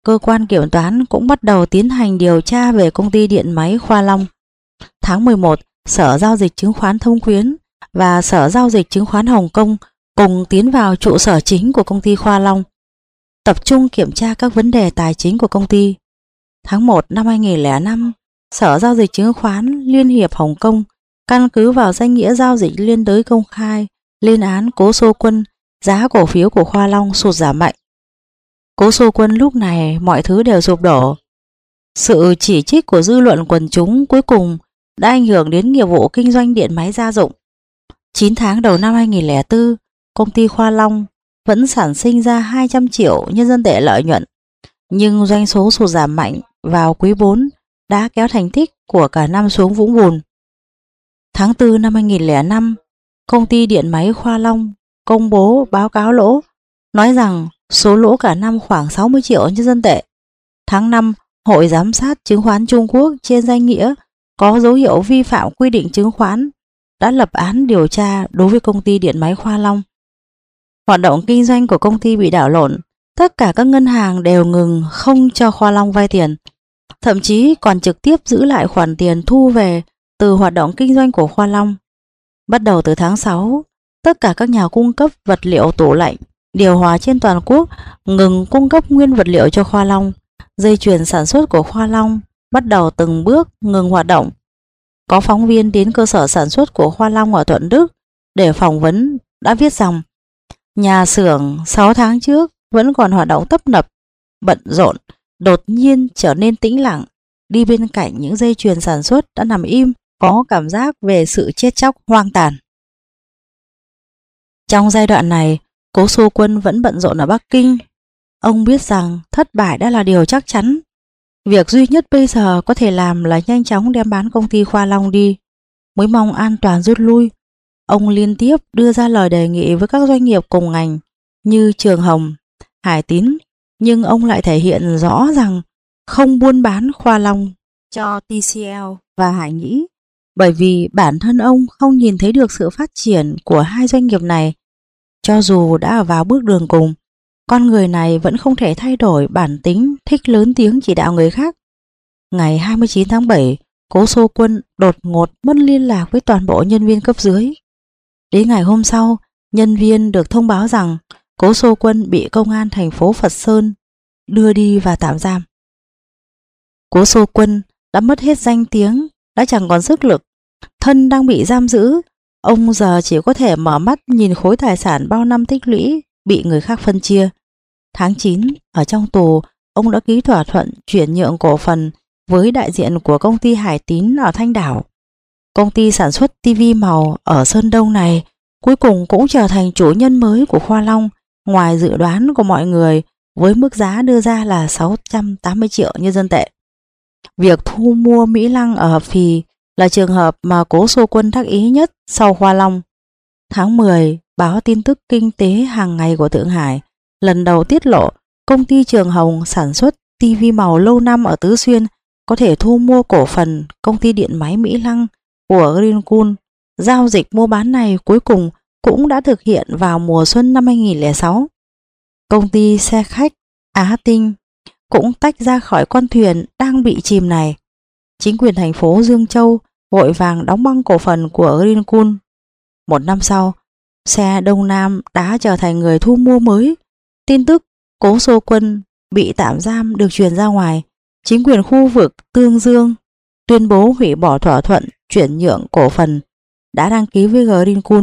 cơ quan kiểm toán cũng bắt đầu tiến hành điều tra về công ty điện máy Khoa Long. Tháng mười một, Sở Giao dịch Chứng khoán Thông Quyến và Sở Giao dịch Chứng khoán Hồng Kông cùng tiến vào trụ sở chính của công ty Khoa Long, tập trung kiểm tra các vấn đề tài chính của công ty. Tháng một năm hai nghìn không trăm lẻ năm, Sở Giao dịch Chứng khoán Liên hiệp Hồng Kông căn cứ vào danh nghĩa giao dịch liên đới công khai lên án Cố Sô Quân, giá cổ phiếu của Khoa Long sụt giảm mạnh. Cố Sô Quân lúc này mọi thứ đều sụp đổ. Sự chỉ trích của dư luận quần chúng cuối cùng đã ảnh hưởng đến nghiệp vụ kinh doanh điện máy gia dụng. chín tháng đầu năm hai nghìn không trăm lẻ bốn, công ty Khoa Long vẫn sản sinh ra hai trăm triệu nhân dân tệ lợi nhuận, nhưng doanh số sụt giảm mạnh vào quý bốn đã kéo thành tích của cả năm xuống vũng bùn. Tháng tư năm hai nghìn không trăm lẻ năm, công ty điện máy Khoa Long công bố báo cáo lỗ, nói rằng số lỗ cả năm khoảng sáu mươi triệu nhân dân tệ. Tháng năm, Hội Giám sát Chứng khoán Trung Quốc trên danh nghĩa có dấu hiệu vi phạm quy định chứng khoán đã lập án điều tra đối với công ty điện máy Khoa Long. Hoạt động kinh doanh của công ty bị đảo lộn, tất cả các ngân hàng đều ngừng không cho Khoa Long vay tiền, thậm chí còn trực tiếp giữ lại khoản tiền thu về từ hoạt động kinh doanh của Khoa Long. Bắt đầu từ tháng sáu, tất cả các nhà cung cấp vật liệu tủ lạnh, điều hòa trên toàn quốc ngừng cung cấp nguyên vật liệu cho Khoa Long. Dây chuyền sản xuất của Khoa Long bắt đầu từng bước ngừng hoạt động. Có phóng viên đến cơ sở sản xuất của Khoa Long ở Thuận Đức để phỏng vấn đã viết rằng nhà xưởng sáu tháng trước vẫn còn hoạt động tấp nập, bận rộn, đột nhiên trở nên tĩnh lặng, đi bên cạnh những dây chuyền sản xuất đã nằm im, có cảm giác về sự chết chóc hoang tàn. Trong giai đoạn này, Cố Sô Quân vẫn bận rộn ở Bắc Kinh. Ông biết rằng thất bại đã là điều chắc chắn. Việc duy nhất bây giờ có thể làm là nhanh chóng đem bán công ty Khoa Long đi, mới mong an toàn rút lui. Ông liên tiếp đưa ra lời đề nghị với các doanh nghiệp cùng ngành như Trường Hồng, Hải Tín, nhưng ông lại thể hiện rõ rằng không buôn bán Khoa Long cho tê xê lờ và Hải Nhĩ, bởi vì bản thân ông không nhìn thấy được sự phát triển của hai doanh nghiệp này. Cho dù đã ở vào bước đường cùng, con người này vẫn không thể thay đổi bản tính thích lớn tiếng chỉ đạo người khác. Ngày hai mươi chín tháng bảy, Cố Sô Quân đột ngột mất liên lạc với toàn bộ nhân viên cấp dưới. Đến ngày hôm sau, nhân viên được thông báo rằng Cố Sô Quân bị công an thành phố Phật Sơn đưa đi và tạm giam. Cố Sô Quân đã mất hết danh tiếng, đã chẳng còn sức lực, thân đang bị giam giữ. Ông giờ chỉ có thể mở mắt nhìn khối tài sản bao năm tích lũy bị người khác phân chia. Tháng chín, ở trong tù, ông đã ký thỏa thuận chuyển nhượng cổ phần với đại diện của công ty Hải Tín ở Thanh Đảo. Công ty sản xuất tivi màu ở Sơn Đông này cuối cùng cũng trở thành chủ nhân mới của Khoa Long, ngoài dự đoán của mọi người, với mức giá đưa ra là sáu trăm tám mươi triệu nhân dân tệ. Việc thu mua Mỹ Lăng ở Hợp Phì là trường hợp mà Cố Sô Quân đắc ý nhất sau Khoa Long. Tháng mười, báo tin tức kinh tế hàng ngày của Thượng Hải lần đầu tiết lộ công ty Trường Hồng sản xuất tivi màu lâu năm ở Tứ Xuyên có thể thu mua cổ phần công ty điện máy Mỹ Lăng của Greencool. Giao dịch mua bán này cuối cùng cũng đã thực hiện vào mùa xuân năm hai nghìn không trăm lẻ sáu. Công ty xe khách Á Tinh cũng tách ra khỏi con thuyền đang bị chìm này. Chính quyền thành phố Dương Châu vội vàng đóng băng cổ phần của Greencool. Một năm sau, xe Đông Nam đã trở thành người thu mua mới. Tin tức Cố Sô Quân bị tạm giam được truyền ra ngoài. Chính quyền khu vực Tương Dương tuyên bố hủy bỏ thỏa thuận chuyển nhượng cổ phần đã đăng ký với Greencool.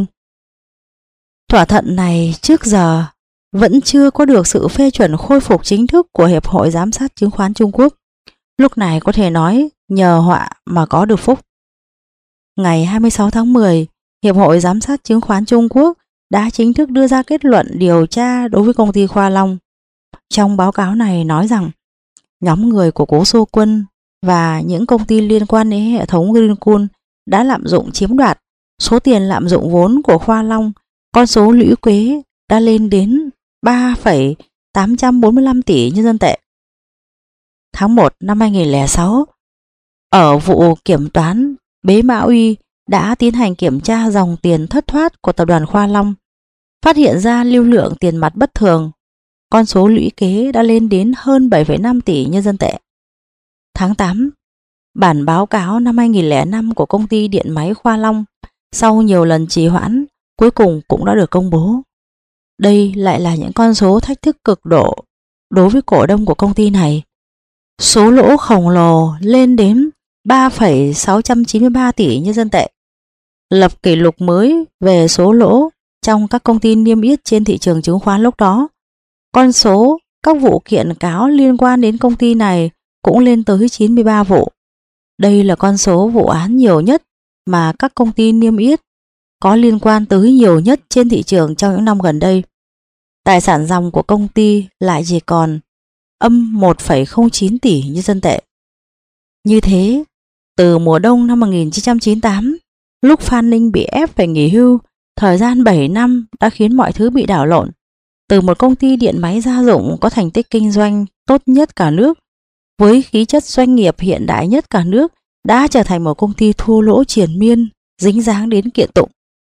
Thỏa thuận này trước giờ vẫn chưa có được sự phê chuẩn khôi phục chính thức của Hiệp hội Giám sát Chứng khoán Trung Quốc. Lúc này có thể nói nhờ họa mà có được phúc. Ngày hai mươi sáu tháng mười, Hiệp hội Giám sát Chứng khoán Trung Quốc đã chính thức đưa ra kết luận điều tra đối với công ty Khoa Long. Trong báo cáo này nói rằng nhóm người của Cố Sô Quân và những công ty liên quan đến hệ thống Greencool đã lạm dụng chiếm đoạt số tiền lạm dụng vốn của Khoa Long. Con số lũy kế đã lên đến ba phẩy tám trăm bốn mươi lăm tỷ nhân dân tệ. Tháng một năm hai nghìn không trăm lẻ sáu, ở vụ kiểm toán Bế Mã Uy đã tiến hành kiểm tra dòng tiền thất thoát của tập đoàn Khoa Long, phát hiện ra lưu lượng tiền mặt bất thường. con số lũy kế đã lên đến hơn bảy phẩy năm tỷ nhân dân tệ. Tháng tám, bản báo cáo năm hai nghìn không trăm lẻ năm của công ty điện máy Khoa Long sau nhiều lần trì hoãn cuối cùng cũng đã được công bố. Đây lại là những con số thách thức cực độ đối với cổ đông của công ty này. Số lỗ khổng lồ lên đến ba phẩy sáu trăm chín mươi ba tỷ nhân dân tệ, lập kỷ lục mới về số lỗ trong các công ty niêm yết trên thị trường chứng khoán lúc đó. Con số các vụ kiện cáo liên quan đến công ty này cũng lên tới chín mươi ba vụ. Đây là con số vụ án nhiều nhất mà các công ty niêm yết có liên quan tới nhiều nhất trên thị trường trong những năm gần đây. Tài sản ròng của công ty lại chỉ còn âm một phẩy không chín tỷ nhân dân tệ. Như thế, từ mùa đông năm một nghìn chín trăm chín mươi tám, lúc Phan Ninh bị ép phải nghỉ hưu, thời gian bảy năm đã khiến mọi thứ bị đảo lộn. Từ một công ty điện máy gia dụng có thành tích kinh doanh tốt nhất cả nước, với khí chất doanh nghiệp hiện đại nhất cả nước, đã trở thành một công ty thua lỗ triền miên, dính dáng đến kiện tụng.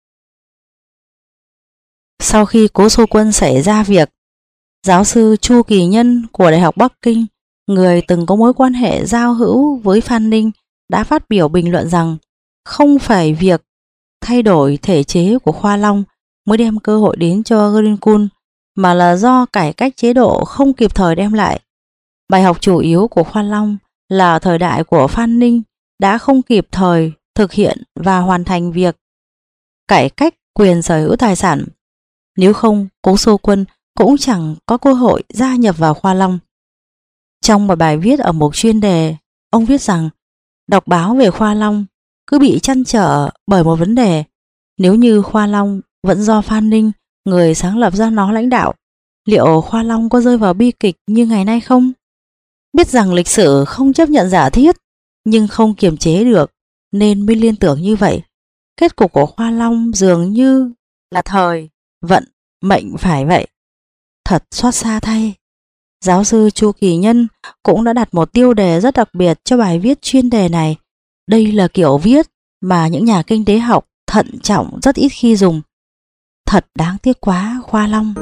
Sau khi Cố Xô Quân xảy ra việc, giáo sư Chu Kỳ Nhân của Đại học Bắc Kinh, người từng có mối quan hệ giao hữu với Phan Ninh, đã phát biểu bình luận rằng không phải việc thay đổi thể chế của Khoa Long mới đem cơ hội đến cho Greencool, mà là do cải cách chế độ không kịp thời đem lại. Bài học chủ yếu của Khoa Long là thời đại của Phan Ninh đã không kịp thời thực hiện và hoàn thành việc cải cách quyền sở hữu tài sản. Nếu không, Cố Xô Quân cũng chẳng có cơ hội gia nhập vào Khoa Long. Trong một bài viết ở mục chuyên đề, ông viết rằng đọc báo về Khoa Long cứ bị trăn trở bởi một vấn đề: nếu như Khoa Long vẫn do Phan Ninh, người sáng lập ra nó, lãnh đạo, liệu Khoa Long có rơi vào bi kịch như ngày nay không? Biết rằng lịch sử không chấp nhận giả thiết, nhưng không kiềm chế được nên mới liên tưởng như vậy. Kết cục của Khoa Long dường như là thời vận mệnh phải vậy. Thật xót xa thay. Giáo sư Chu Kỳ Nhân cũng đã đặt một tiêu đề rất đặc biệt cho bài viết chuyên đề này. Đây là kiểu viết mà những nhà kinh tế học thận trọng rất ít khi dùng. Thật đáng tiếc quá, Khoa Long.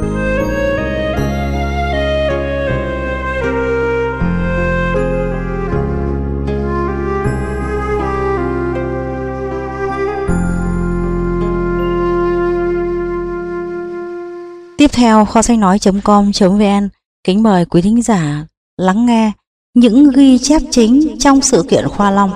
Tiếp theo, kho sách nói chấm com chấm vn kính mời quý thính giả lắng nghe những ghi chép chính trong sự kiện Khoa Long.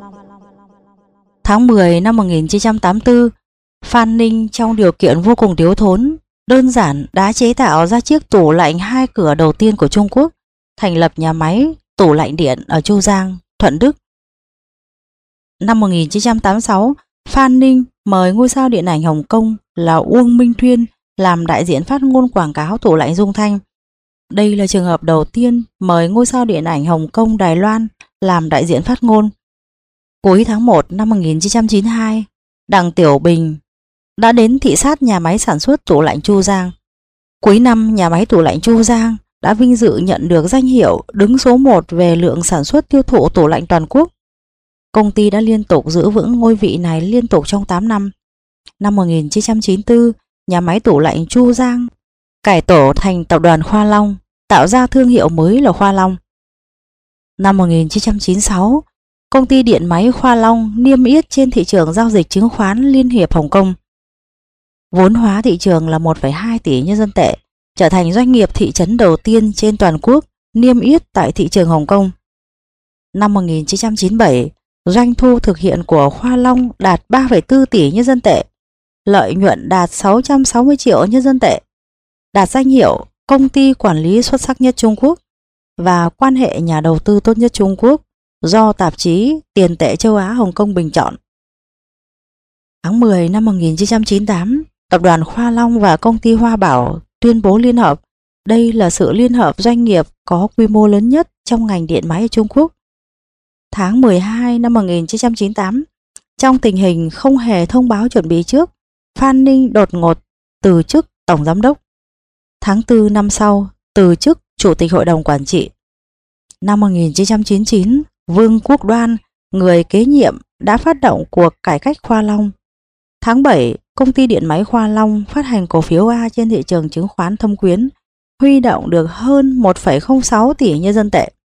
Tháng mười năm một nghìn chín trăm tám mươi tư, Phan Ninh trong điều kiện vô cùng thiếu thốn, đơn giản đã chế tạo ra chiếc tủ lạnh hai cửa đầu tiên của Trung Quốc, thành lập nhà máy tủ lạnh điện ở Chu Giang, Thuận Đức. Năm một nghìn chín trăm tám mươi sáu, Phan Ninh mời ngôi sao điện ảnh Hồng Kông là Uông Minh Thuyên làm đại diện phát ngôn quảng cáo tủ lạnh Dung Thanh. Đây là trường hợp đầu tiên mời ngôi sao điện ảnh Hồng Kông Đài Loan làm đại diện phát ngôn. Cuối tháng một năm một nghìn chín trăm chín mươi hai, Đặng Tiểu Bình đã đến thị sát nhà máy sản xuất tủ lạnh Chu Giang. Cuối năm, nhà máy tủ lạnh Chu Giang đã vinh dự nhận được danh hiệu đứng số một về lượng sản xuất tiêu thụ tủ lạnh toàn quốc. Công ty đã liên tục giữ vững ngôi vị này liên tục trong tám năm. Năm một nghìn chín trăm chín mươi tư, nhà máy tủ lạnh Chu Giang cải tổ thành tập đoàn Khoa Long, tạo ra thương hiệu mới là Khoa Long. Năm một nghìn chín trăm chín mươi sáu, công ty điện máy Khoa Long niêm yết trên thị trường giao dịch chứng khoán Liên hiệp Hồng Kông. Vốn hóa thị trường là một phẩy hai tỷ nhân dân tệ, trở thành doanh nghiệp thị trấn đầu tiên trên toàn quốc niêm yết tại thị trường Hồng Kông. Năm một nghìn chín trăm chín mươi bảy, doanh thu thực hiện của Khoa Long đạt ba phẩy bốn tỷ nhân dân tệ, lợi nhuận đạt sáu trăm sáu mươi triệu nhân dân tệ, đạt danh hiệu công ty quản lý xuất sắc nhất Trung Quốc và quan hệ nhà đầu tư tốt nhất Trung Quốc do tạp chí Tiền tệ châu Á Hồng Kông bình chọn. Tháng mười năm một nghìn chín trăm chín mươi tám, tập đoàn Khoa Long và công ty Hoa Bảo tuyên bố liên hợp. Đây là sự liên hợp doanh nghiệp có quy mô lớn nhất trong ngành điện máy ở Trung Quốc. Tháng mười hai năm một nghìn chín trăm chín mươi tám, trong tình hình không hề thông báo chuẩn bị trước, Phan Ninh đột ngột từ chức tổng giám đốc. Tháng tư năm sau, từ chức chủ tịch hội đồng quản trị. Năm một nghìn chín trăm chín mươi chín, Vương Quốc Đoan, người kế nhiệm, đã phát động cuộc cải cách Khoa Long. Tháng bảy, công ty điện máy Khoa Long phát hành cổ phiếu A trên thị trường chứng khoán Thâm Quyến. huy động được hơn một phẩy không sáu tỷ nhân dân tệ.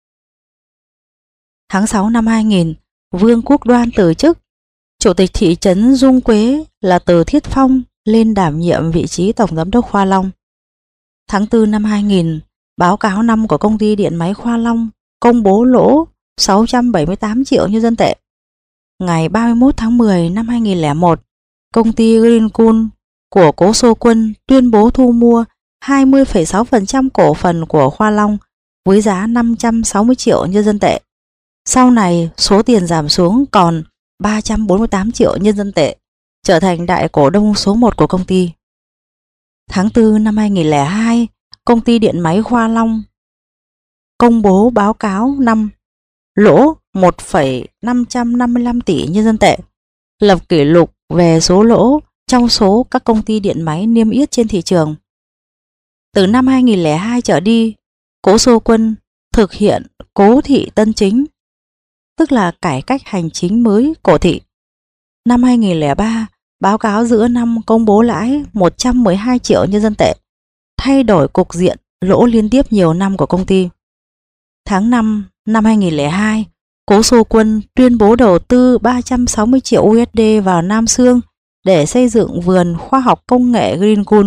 Tháng sáu năm hai nghìn, Vương Quốc Đoan từ chức. Chủ tịch thị trấn Dung Quế là Từ Thiết Phong lên đảm nhiệm vị trí tổng giám đốc Khoa Long. Tháng tư năm hai nghìn, báo cáo năm của công ty điện máy Khoa Long công bố lỗ sáu trăm bảy mươi tám triệu nhân dân tệ. Ngày ba mươi mốt tháng mười năm hai nghìn lẻ một, công ty Greencool của Cố Sô Quân tuyên bố thu mua hai mươi phẩy sáu phần trăm cổ phần của Khoa Long với giá năm trăm sáu mươi triệu nhân dân tệ. Sau này, số tiền giảm xuống còn ba trăm bốn mươi tám triệu nhân dân tệ, trở thành đại cổ đông số một của công ty. Tháng tư năm hai nghìn lẻ hai, công ty điện máy Khoa Long công bố báo cáo năm lỗ một phẩy năm trăm năm mươi lăm tỷ nhân dân tệ, lập kỷ lục về số lỗ trong số các công ty điện máy niêm yết trên thị trường. Từ năm hai nghìn lẻ hai trở đi, Cố Sô Quân thực hiện cố thị tân chính, tức là cải cách hành chính mới của thị. Năm hai nghìn lẻ ba, báo cáo giữa năm công bố lãi một trăm mười hai triệu nhân dân tệ, thay đổi cục diện lỗ liên tiếp nhiều năm của công ty. Tháng năm năm hai nghìn lẻ hai, Cố Sô Quân tuyên bố đầu tư ba trăm sáu mươi triệu u ét đê vào Nam Xương để xây dựng vườn khoa học công nghệ Greencool.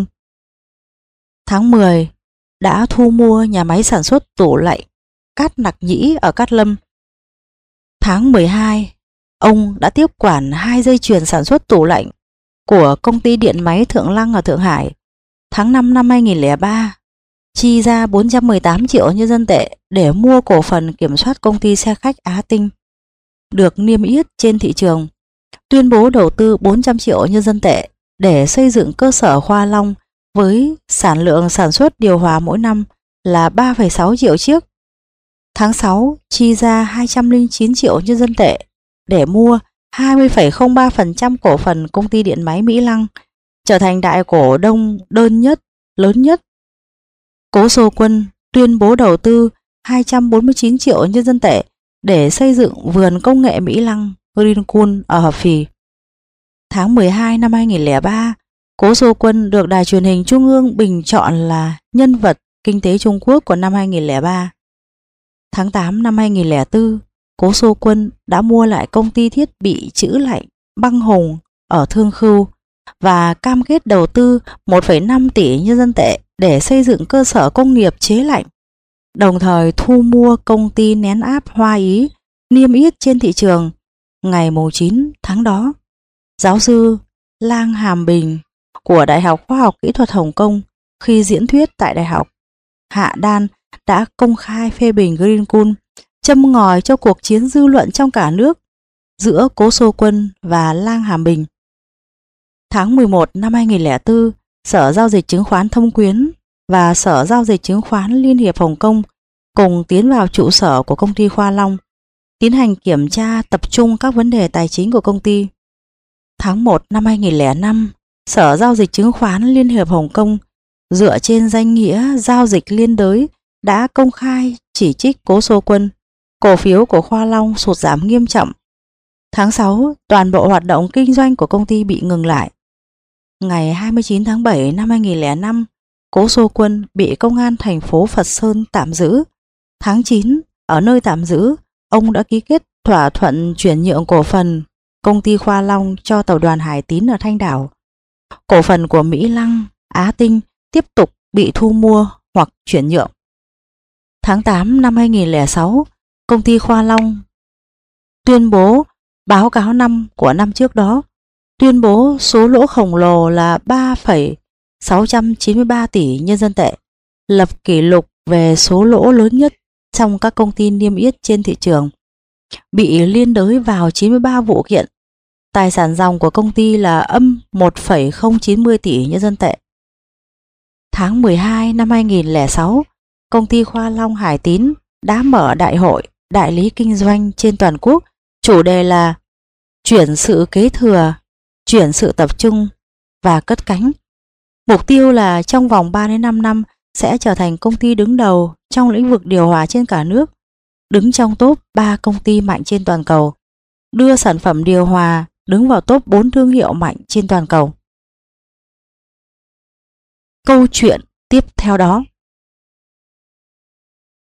Tháng mười, đã thu mua nhà máy sản xuất tủ lạnh Cát Nặc Nhĩ ở Cát Lâm. Tháng mười hai, ông đã tiếp quản hai dây chuyền sản xuất tủ lạnh của công ty điện máy Thượng Lăng ở Thượng Hải. Tháng năm năm hai nghìn lẻ ba, chi ra bốn trăm mười tám triệu nhân dân tệ để mua cổ phần kiểm soát công ty xe khách Á Tinh, được niêm yết trên thị trường, tuyên bố đầu tư bốn trăm triệu nhân dân tệ để xây dựng cơ sở Khoa Long với sản lượng sản xuất điều hòa mỗi năm là ba phẩy sáu triệu chiếc. Tháng sáu, chi ra hai trăm lẻ chín triệu nhân dân tệ để mua hai mươi phẩy không ba phần trăm cổ phần công ty điện máy Mỹ Lăng, trở thành đại cổ đông đơn nhất lớn nhất. Cố Sô Quân tuyên bố đầu tư hai trăm bốn mươi chín triệu nhân dân tệ để xây dựng vườn công nghệ Mỹ Lăng Greencool ở Hợp Phì. Tháng mười hai năm hai nghìn lẻ ba, Cố Sô Quân được Đài truyền hình Trung ương bình chọn là nhân vật kinh tế Trung Quốc của năm hai nghìn lẻ ba. Tháng tám năm hai nghìn lẻ bốn, Cố Sô Quân đã mua lại công ty thiết bị trữ lạnh Băng Hùng ở Thương Khưu và cam kết đầu tư một phẩy năm tỷ nhân dân tệ để xây dựng cơ sở công nghiệp chế lạnh, đồng thời thu mua công ty nén áp Hoa Ý niêm yết trên thị trường. Ngày chín tháng đó, giáo sư Lang Hàm Bình của Đại học Khoa học Kỹ thuật Hồng Kông khi diễn thuyết tại Đại học Hạ Đan đã công khai phê bình Greencool, châm ngòi cho cuộc chiến dư luận trong cả nước giữa Cố Sô Quân và Lang Hàm Bình. Tháng mười một năm hai nghìn lẻ bốn, Sở Giao dịch Chứng khoán Thâm Quyến và Sở Giao dịch Chứng khoán Liên hiệp Hồng Kông cùng tiến vào trụ sở của công ty Khoa Long, tiến hành kiểm tra tập trung các vấn đề tài chính của công ty. Tháng một năm hai nghìn lẻ năm, Sở Giao dịch Chứng khoán Liên hiệp Hồng Kông dựa trên danh nghĩa giao dịch liên đới đã công khai chỉ trích Cố Sô Quân. Cổ phiếu của Khoa Long sụt giảm nghiêm trọng. Tháng sáu, toàn bộ hoạt động kinh doanh của công ty bị ngừng lại. Ngày hai mươi chín tháng bảy năm hai nghìn lẻ năm, Cố Sô Quân bị công an thành phố Phật Sơn tạm giữ. Tháng chín, ở nơi tạm giữ, ông đã ký kết thỏa thuận chuyển nhượng cổ phần công ty Khoa Long cho tập đoàn Hải Tín ở Thanh Đảo. Cổ phần của Mỹ Lăng, Á Tinh tiếp tục bị thu mua hoặc chuyển nhượng. Tháng tám năm hai nghìn lẻ sáu, công ty Khoa Long tuyên bố báo cáo năm của năm trước đó, tuyên bố số lỗ khổng lồ là ba phẩy sáu trăm chín mươi ba tỷ nhân dân tệ, lập kỷ lục về số lỗ lớn nhất trong các công ty niêm yết trên thị trường, bị liên đới vào chín mươi ba vụ kiện. Tài sản ròng của công ty là âm một phẩy không chín mươi tỷ nhân dân tệ. Tháng mười hai năm hai nghìn lẻ sáu, công ty Khoa Long Hải Tín đã mở đại hội đại lý kinh doanh trên toàn quốc, chủ đề là chuyển sự kế thừa, chuyển sự tập trung và cất cánh. Mục tiêu là trong vòng ba đến năm năm sẽ trở thành công ty đứng đầu trong lĩnh vực điều hòa trên cả nước, đứng trong top ba công ty mạnh trên toàn cầu, đưa sản phẩm điều hòa đứng vào top bốn thương hiệu mạnh trên toàn cầu. Câu chuyện tiếp theo đó.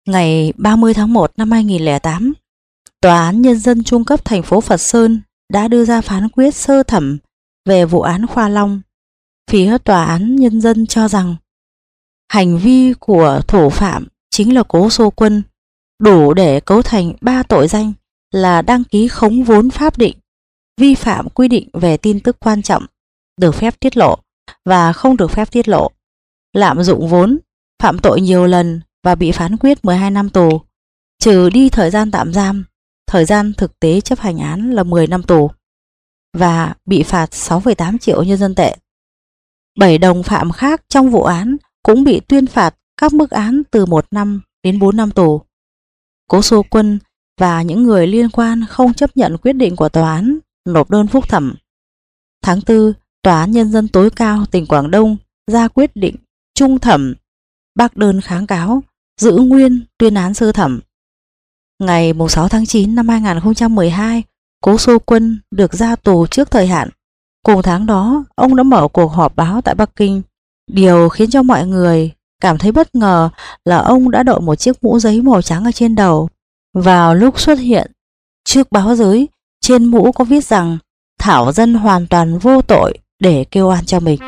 Ngày ba mươi tháng một năm hai nghìn không trăm lẻ tám, Tòa án Nhân dân Trung cấp thành phố Phật Sơn đã đưa ra phán quyết sơ thẩm về vụ án Khoa Long. Phía Tòa án Nhân dân cho rằng hành vi của thủ phạm chính là Cố Sô Quân đủ để cấu thành ba tội danh là đăng ký khống vốn pháp định, vi phạm quy định về tin tức quan trọng được phép tiết lộ và không được phép tiết lộ, lạm dụng vốn, phạm tội nhiều lần và bị phán quyết mười hai năm tù, trừ đi thời gian tạm giam, thời gian thực tế chấp hành án là mười năm tù, và bị phạt sáu phẩy tám triệu nhân dân tệ. Bảy đồng phạm khác trong vụ án cũng bị tuyên phạt các mức án từ một năm đến bốn năm tù. Cố Sô Quân và những người liên quan không chấp nhận quyết định của tòa án, nộp đơn phúc thẩm. Tháng tư, Tòa án Nhân dân tối cao tỉnh Quảng Đông ra quyết định trung thẩm, bác đơn kháng cáo, giữ nguyên tuyên án sơ thẩm. Ngày sáu tháng chín năm hai nghìn không trăm mười hai, Cố Sô Quân được ra tù trước thời hạn. Cùng tháng đó, ông đã mở cuộc họp báo tại Bắc Kinh. Điều khiến cho mọi người cảm thấy bất ngờ là ông đã đội một chiếc mũ giấy màu trắng ở trên đầu. Vào lúc xuất hiện trước báo giới, trên mũ có viết rằng thảo dân hoàn toàn vô tội để kêu oan cho mình.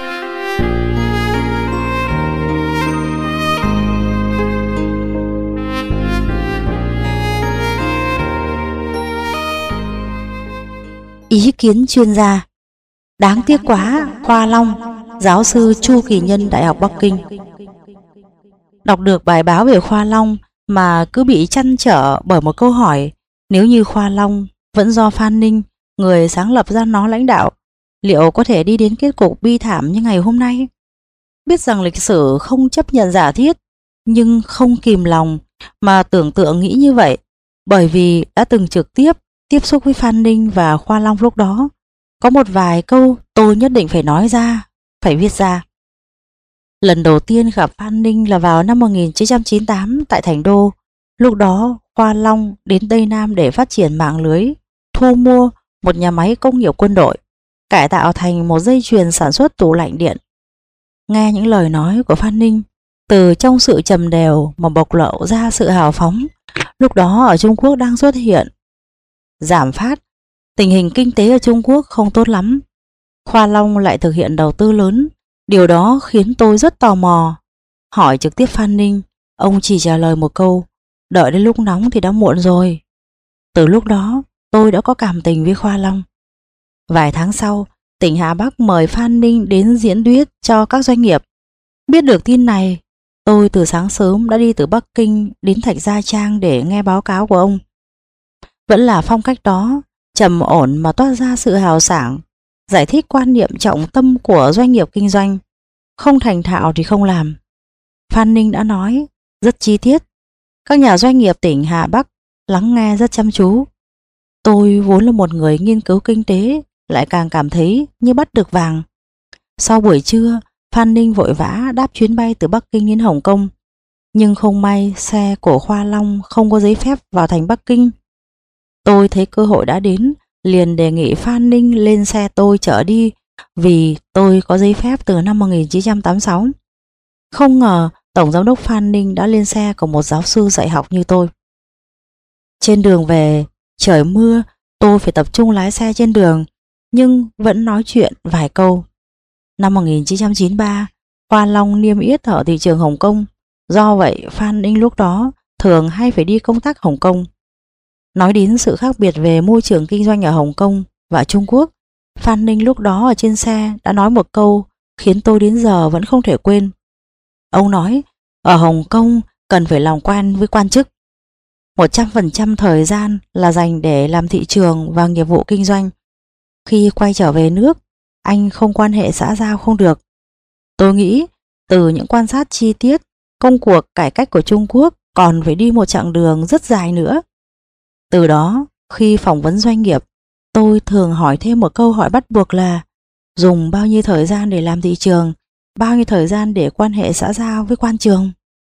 Ý kiến chuyên gia: đáng tiếc quá, Khoa Long, giáo sư Chu Kỳ Nhân, Đại học Bắc Kinh. Đọc được bài báo về Khoa Long mà cứ bị trăn trở bởi một câu hỏi: nếu như Khoa Long vẫn do Phan Ninh, người sáng lập ra nó, lãnh đạo, liệu có thể đi đến kết cục bi thảm như ngày hôm nay? Biết rằng lịch sử không chấp nhận giả thiết, nhưng không kìm lòng mà tưởng tượng nghĩ như vậy, bởi vì đã từng trực tiếp tiếp xúc với Phan Ninh và Khoa Long lúc đó. Có một vài câu tôi nhất định phải nói ra, phải viết ra. Lần đầu tiên gặp Phan Ninh là vào năm một nghìn chín trăm chín mươi tám tại Thành Đô. Lúc đó Khoa Long đến Tây Nam để phát triển mạng lưới, thu mua một nhà máy công nghiệp quân đội, cải tạo thành một dây chuyền sản xuất tủ lạnh điện. Nghe những lời nói của Phan Ninh, từ trong sự trầm đều mà bộc lộ ra sự hào phóng. Lúc đó ở Trung Quốc đang xuất hiện giảm phát, tình hình kinh tế ở Trung Quốc không tốt lắm. Khoa Long lại thực hiện đầu tư lớn, điều đó khiến tôi rất tò mò. Hỏi trực tiếp Phan Ninh, ông chỉ trả lời một câu: đợi đến lúc nóng thì đã muộn rồi. Từ lúc đó tôi đã có cảm tình với Khoa Long. Vài tháng sau, tỉnh Hà Bắc mời Phan Ninh đến diễn thuyết cho các doanh nghiệp. Biết được tin này, tôi từ sáng sớm đã đi từ Bắc Kinh đến Thạch Gia Trang để nghe báo cáo của ông. Vẫn là phong cách đó, trầm ổn mà toát ra sự hào sảng, giải thích quan niệm trọng tâm của doanh nghiệp kinh doanh, không thành thạo thì không làm. Phan Ninh đã nói rất chi tiết, các nhà doanh nghiệp tỉnh Hà Bắc lắng nghe rất chăm chú. Tôi vốn là một người nghiên cứu kinh tế, lại càng cảm thấy như bắt được vàng. Sau buổi trưa, Phan Ninh vội vã đáp chuyến bay từ Bắc Kinh đến Hồng Kông, nhưng không may xe của Khoa Long không có giấy phép vào thành Bắc Kinh. Tôi thấy cơ hội đã đến, liền đề nghị Phan Ninh lên xe tôi chở đi, vì tôi có giấy phép từ năm một nghìn chín trăm tám mươi sáu. Không ngờ Tổng Giám đốc Phan Ninh đã lên xe của một giáo sư dạy học như tôi. Trên đường về, trời mưa, tôi phải tập trung lái xe trên đường, nhưng vẫn nói chuyện vài câu. Năm một nghìn chín trăm chín mươi ba, Khoa Long niêm yết ở thị trường Hồng Kông. Do vậy, Phan Ninh lúc đó thường hay phải đi công tác Hồng Kông. Nói đến sự khác biệt về môi trường kinh doanh ở Hồng Kông và Trung Quốc, Phan Ninh lúc đó ở trên xe đã nói một câu khiến tôi đến giờ vẫn không thể quên. Ông nói, ở Hồng Kông cần phải làm quen với quan chức. một trăm phần trăm thời gian là dành để làm thị trường và nghiệp vụ kinh doanh. Khi quay trở về nước, anh không quan hệ xã giao không được. Tôi nghĩ từ những quan sát chi tiết, công cuộc cải cách của Trung Quốc còn phải đi một chặng đường rất dài nữa. Từ đó, khi phỏng vấn doanh nghiệp, tôi thường hỏi thêm một câu hỏi bắt buộc là dùng bao nhiêu thời gian để làm thị trường, bao nhiêu thời gian để quan hệ xã giao với quan trường.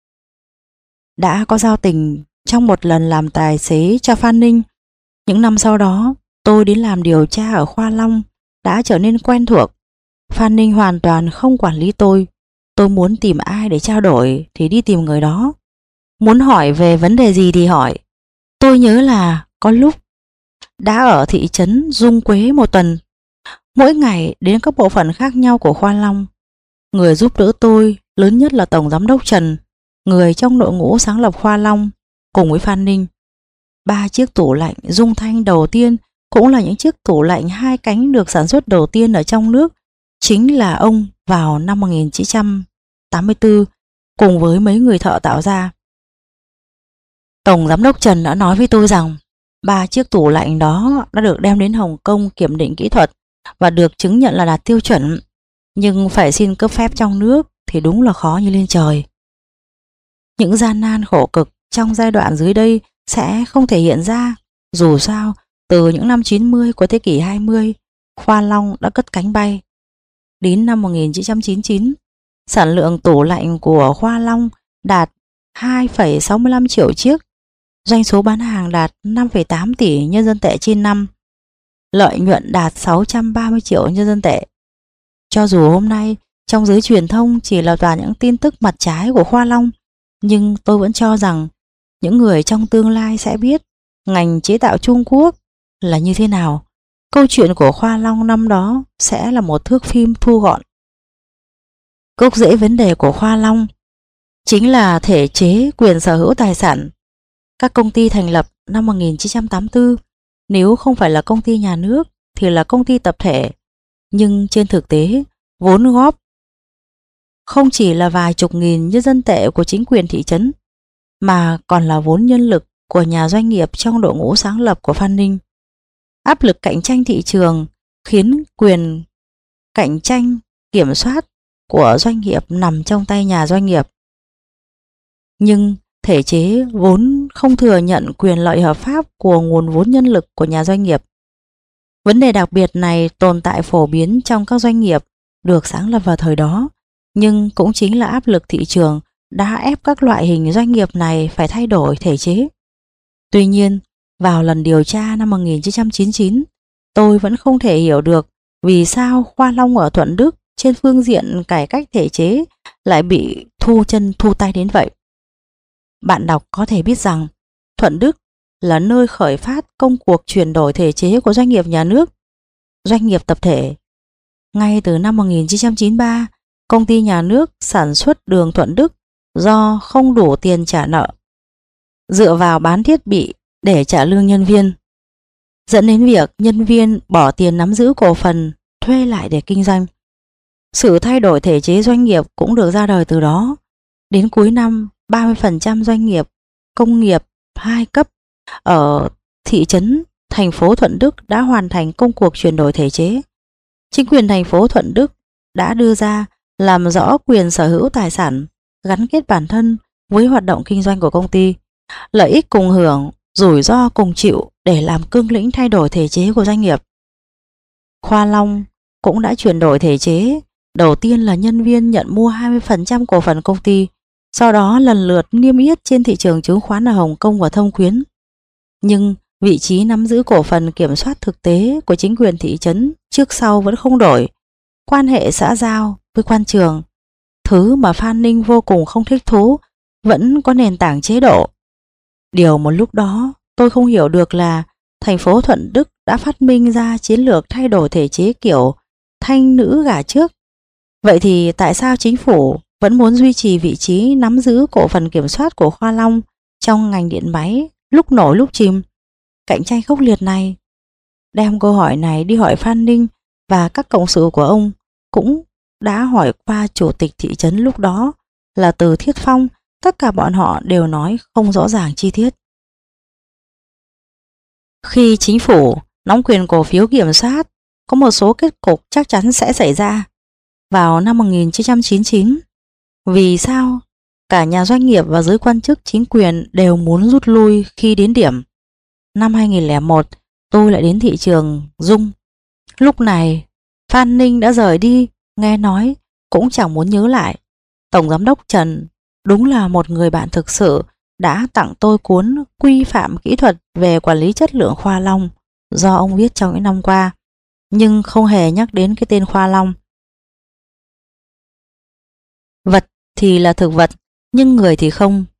Đã có giao tình trong một lần làm tài xế cho Phan Ninh. Những năm sau đó, tôi đến làm điều tra ở Khoa Long, đã trở nên quen thuộc. Phan Ninh hoàn toàn không quản lý tôi. Tôi muốn tìm ai để trao đổi thì đi tìm người đó. Muốn hỏi về vấn đề gì thì hỏi. Tôi nhớ là có lúc đã ở thị trấn Dung Quế một tuần, mỗi ngày đến các bộ phận khác nhau của Khoa Long. Người giúp đỡ tôi lớn nhất là Tổng Giám đốc Trần, người trong đội ngũ sáng lập Khoa Long, cùng với Phan Ninh. Ba chiếc tủ lạnh Dung Thanh đầu tiên cũng là những chiếc tủ lạnh hai cánh được sản xuất đầu tiên ở trong nước, chính là ông vào năm một nghìn chín trăm tám mươi tư cùng với mấy người thợ tạo ra. Tổng Giám đốc Trần đã nói với tôi rằng ba chiếc tủ lạnh đó đã được đem đến Hồng Kông kiểm định kỹ thuật và được chứng nhận là đạt tiêu chuẩn, nhưng phải xin cấp phép trong nước thì đúng là khó như lên trời. Những gian nan khổ cực trong giai đoạn dưới đây sẽ không thể hiện ra, dù sao từ những năm chín mươi của thế kỷ hai mươi, Khoa Long đã cất cánh bay. Đến năm một nghìn chín trăm chín mươi chín, sản lượng tủ lạnh của Khoa Long đạt hai phẩy sáu mươi lăm triệu chiếc, doanh số bán hàng đạt năm phẩy tám tỷ nhân dân tệ trên năm, lợi nhuận đạt sáu trăm ba mươi triệu nhân dân tệ. Cho dù hôm nay trong giới truyền thông chỉ là toàn những tin tức mặt trái của Khoa Long, nhưng tôi vẫn cho rằng những người trong tương lai sẽ biết ngành chế tạo Trung Quốc là như thế nào. Câu chuyện của Khoa Long năm đó sẽ là một thước phim thu gọn. Gốc rễ vấn đề của Khoa Long chính là thể chế quyền sở hữu tài sản. Các công ty thành lập năm một nghìn chín trăm tám mươi tư nếu không phải là công ty nhà nước thì là công ty tập thể, nhưng trên thực tế vốn góp không chỉ là vài chục nghìn nhân dân tệ của chính quyền thị trấn, mà còn là vốn nhân lực của nhà doanh nghiệp trong đội ngũ sáng lập của Phan Ninh. Áp lực cạnh tranh thị trường khiến quyền cạnh tranh kiểm soát của doanh nghiệp nằm trong tay nhà doanh nghiệp. Nhưng thể chế vốn không thừa nhận quyền lợi hợp pháp của nguồn vốn nhân lực của nhà doanh nghiệp. Vấn đề đặc biệt này tồn tại phổ biến trong các doanh nghiệp được sáng lập vào thời đó, nhưng cũng chính là áp lực thị trường đã ép các loại hình doanh nghiệp này phải thay đổi thể chế. Tuy nhiên, vào lần điều tra năm một nghìn chín trăm chín mươi chín, tôi vẫn không thể hiểu được vì sao Khoa Long ở Thuận Đức trên phương diện cải cách thể chế lại bị thu chân thu tay đến vậy. Bạn đọc có thể biết rằng Thuận Đức là nơi khởi phát công cuộc chuyển đổi thể chế của doanh nghiệp nhà nước, doanh nghiệp tập thể. Ngay từ năm một nghìn chín trăm chín mươi ba, công ty nhà nước sản xuất đường Thuận Đức do không đủ tiền trả nợ, dựa vào bán thiết bị để trả lương nhân viên, dẫn đến việc nhân viên bỏ tiền nắm giữ cổ phần thuê lại để kinh doanh. Sự thay đổi thể chế doanh nghiệp cũng được ra đời từ đó. Đến cuối năm, ba mươi phần trăm doanh nghiệp công nghiệp hai cấp ở thị trấn thành phố Thuận Đức đã hoàn thành công cuộc chuyển đổi thể chế. Chính quyền thành phố Thuận Đức đã đưa ra làm rõ quyền sở hữu tài sản, gắn kết bản thân với hoạt động kinh doanh của công ty, lợi ích cùng hưởng, rủi ro cùng chịu để làm cương lĩnh thay đổi thể chế của doanh nghiệp. Khoa Long cũng đã chuyển đổi thể chế. Đầu tiên là nhân viên nhận mua hai mươi phần trăm cổ phần công ty, sau đó lần lượt niêm yết trên thị trường chứng khoán ở Hồng Kông và Thâm Quyến. Nhưng vị trí nắm giữ cổ phần kiểm soát thực tế của chính quyền thị trấn trước sau vẫn không đổi. Quan hệ xã giao với quan trường, thứ mà Phan Ninh vô cùng không thích thú, vẫn có nền tảng chế độ. Điều một lúc đó tôi không hiểu được là thành phố Thuận Đức đã phát minh ra chiến lược thay đổi thể chế kiểu thanh nữ gả trước. Vậy thì tại sao chính phủ vẫn muốn duy trì vị trí nắm giữ cổ phần kiểm soát của Khoa Long trong ngành điện máy lúc nổi lúc chìm, cạnh tranh khốc liệt này? Đem câu hỏi này đi hỏi Phan Ninh và các cộng sự của ông, cũng đã hỏi qua chủ tịch thị trấn lúc đó là Từ Thiết Phong. Tất cả bọn họ đều nói không rõ ràng chi tiết. Khi chính phủ nắm quyền cổ phiếu kiểm soát, có một số kết cục chắc chắn sẽ xảy ra. Vào năm một nghìn chín trăm chín mươi chín, vì sao cả nhà doanh nghiệp và giới quan chức chính quyền đều muốn rút lui khi đến điểm? Năm hai nghìn lẻ một, tôi lại đến thị trường Dung. Lúc này Phan Ninh đã rời đi, nghe nói cũng chẳng muốn nhớ lại. Tổng giám đốc Trần đúng là một người bạn thực sự, đã tặng tôi cuốn Quy phạm kỹ thuật về quản lý chất lượng Khoa Long do ông viết trong những năm qua, nhưng không hề nhắc đến cái tên Khoa Long. Vật thì là thực vật, nhưng người thì không.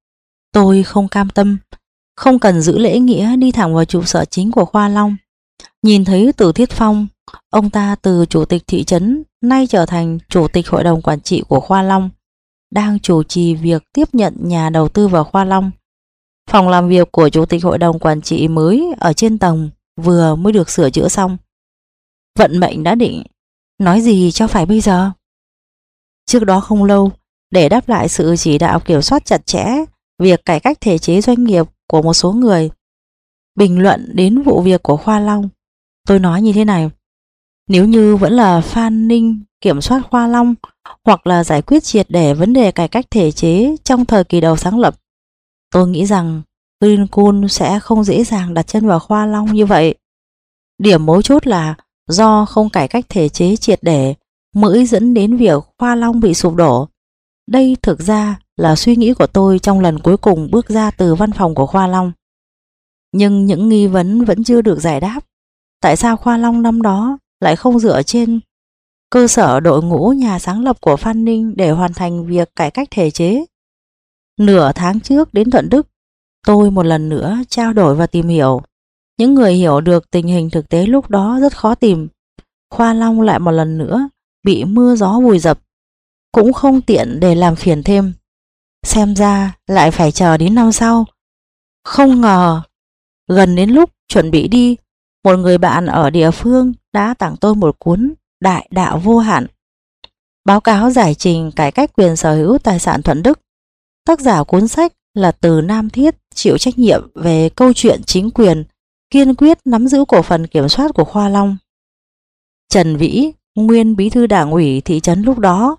Tôi không cam tâm, không cần giữ lễ nghĩa đi thẳng vào trụ sở chính của Khoa Long. Nhìn thấy Từ Thiết Phong, ông ta từ chủ tịch thị trấn nay trở thành chủ tịch hội đồng quản trị của Khoa Long, đang chủ trì việc tiếp nhận nhà đầu tư vào Khoa Long. Phòng làm việc của chủ tịch hội đồng quản trị mới ở trên tầng vừa mới được sửa chữa xong. Vận mệnh đã định, nói gì cho phải bây giờ? Trước đó không lâu, để đáp lại sự chỉ đạo kiểm soát chặt chẽ việc cải cách thể chế doanh nghiệp của một số người bình luận đến vụ việc của Khoa Long, tôi nói như thế này: nếu như vẫn là Phan Ninh kiểm soát Khoa Long, hoặc là giải quyết triệt để vấn đề cải cách thể chế trong thời kỳ đầu sáng lập, tôi nghĩ rằng Greencool sẽ không dễ dàng đặt chân vào Khoa Long như vậy. Điểm mấu chốt là do không cải cách thể chế triệt để mới dẫn đến việc Khoa Long bị sụp đổ. Đây thực ra là suy nghĩ của tôi trong lần cuối cùng bước ra từ văn phòng của Khoa Long. Nhưng những nghi vấn vẫn chưa được giải đáp. Tại sao Khoa Long năm đó lại không dựa trên cơ sở đội ngũ nhà sáng lập của Phan Ninh để hoàn thành việc cải cách thể chế? Nửa tháng trước đến Thuận Đức, tôi một lần nữa trao đổi và tìm hiểu. Những người hiểu được tình hình thực tế lúc đó rất khó tìm. Khoa Long lại một lần nữa bị mưa gió vùi dập, cũng không tiện để làm phiền thêm. Xem ra lại phải chờ đến năm sau. Không ngờ, gần đến lúc chuẩn bị đi, một người bạn ở địa phương đã tặng tôi một cuốn Đại đạo vô hạn, báo cáo giải trình cải cách quyền sở hữu tài sản Thuận Đức. Tác giả cuốn sách là Từ Nam Thiết, chịu trách nhiệm về câu chuyện chính quyền kiên quyết nắm giữ cổ phần kiểm soát của Khoa Long. Trần Vĩ, nguyên bí thư đảng ủy thị trấn lúc đó,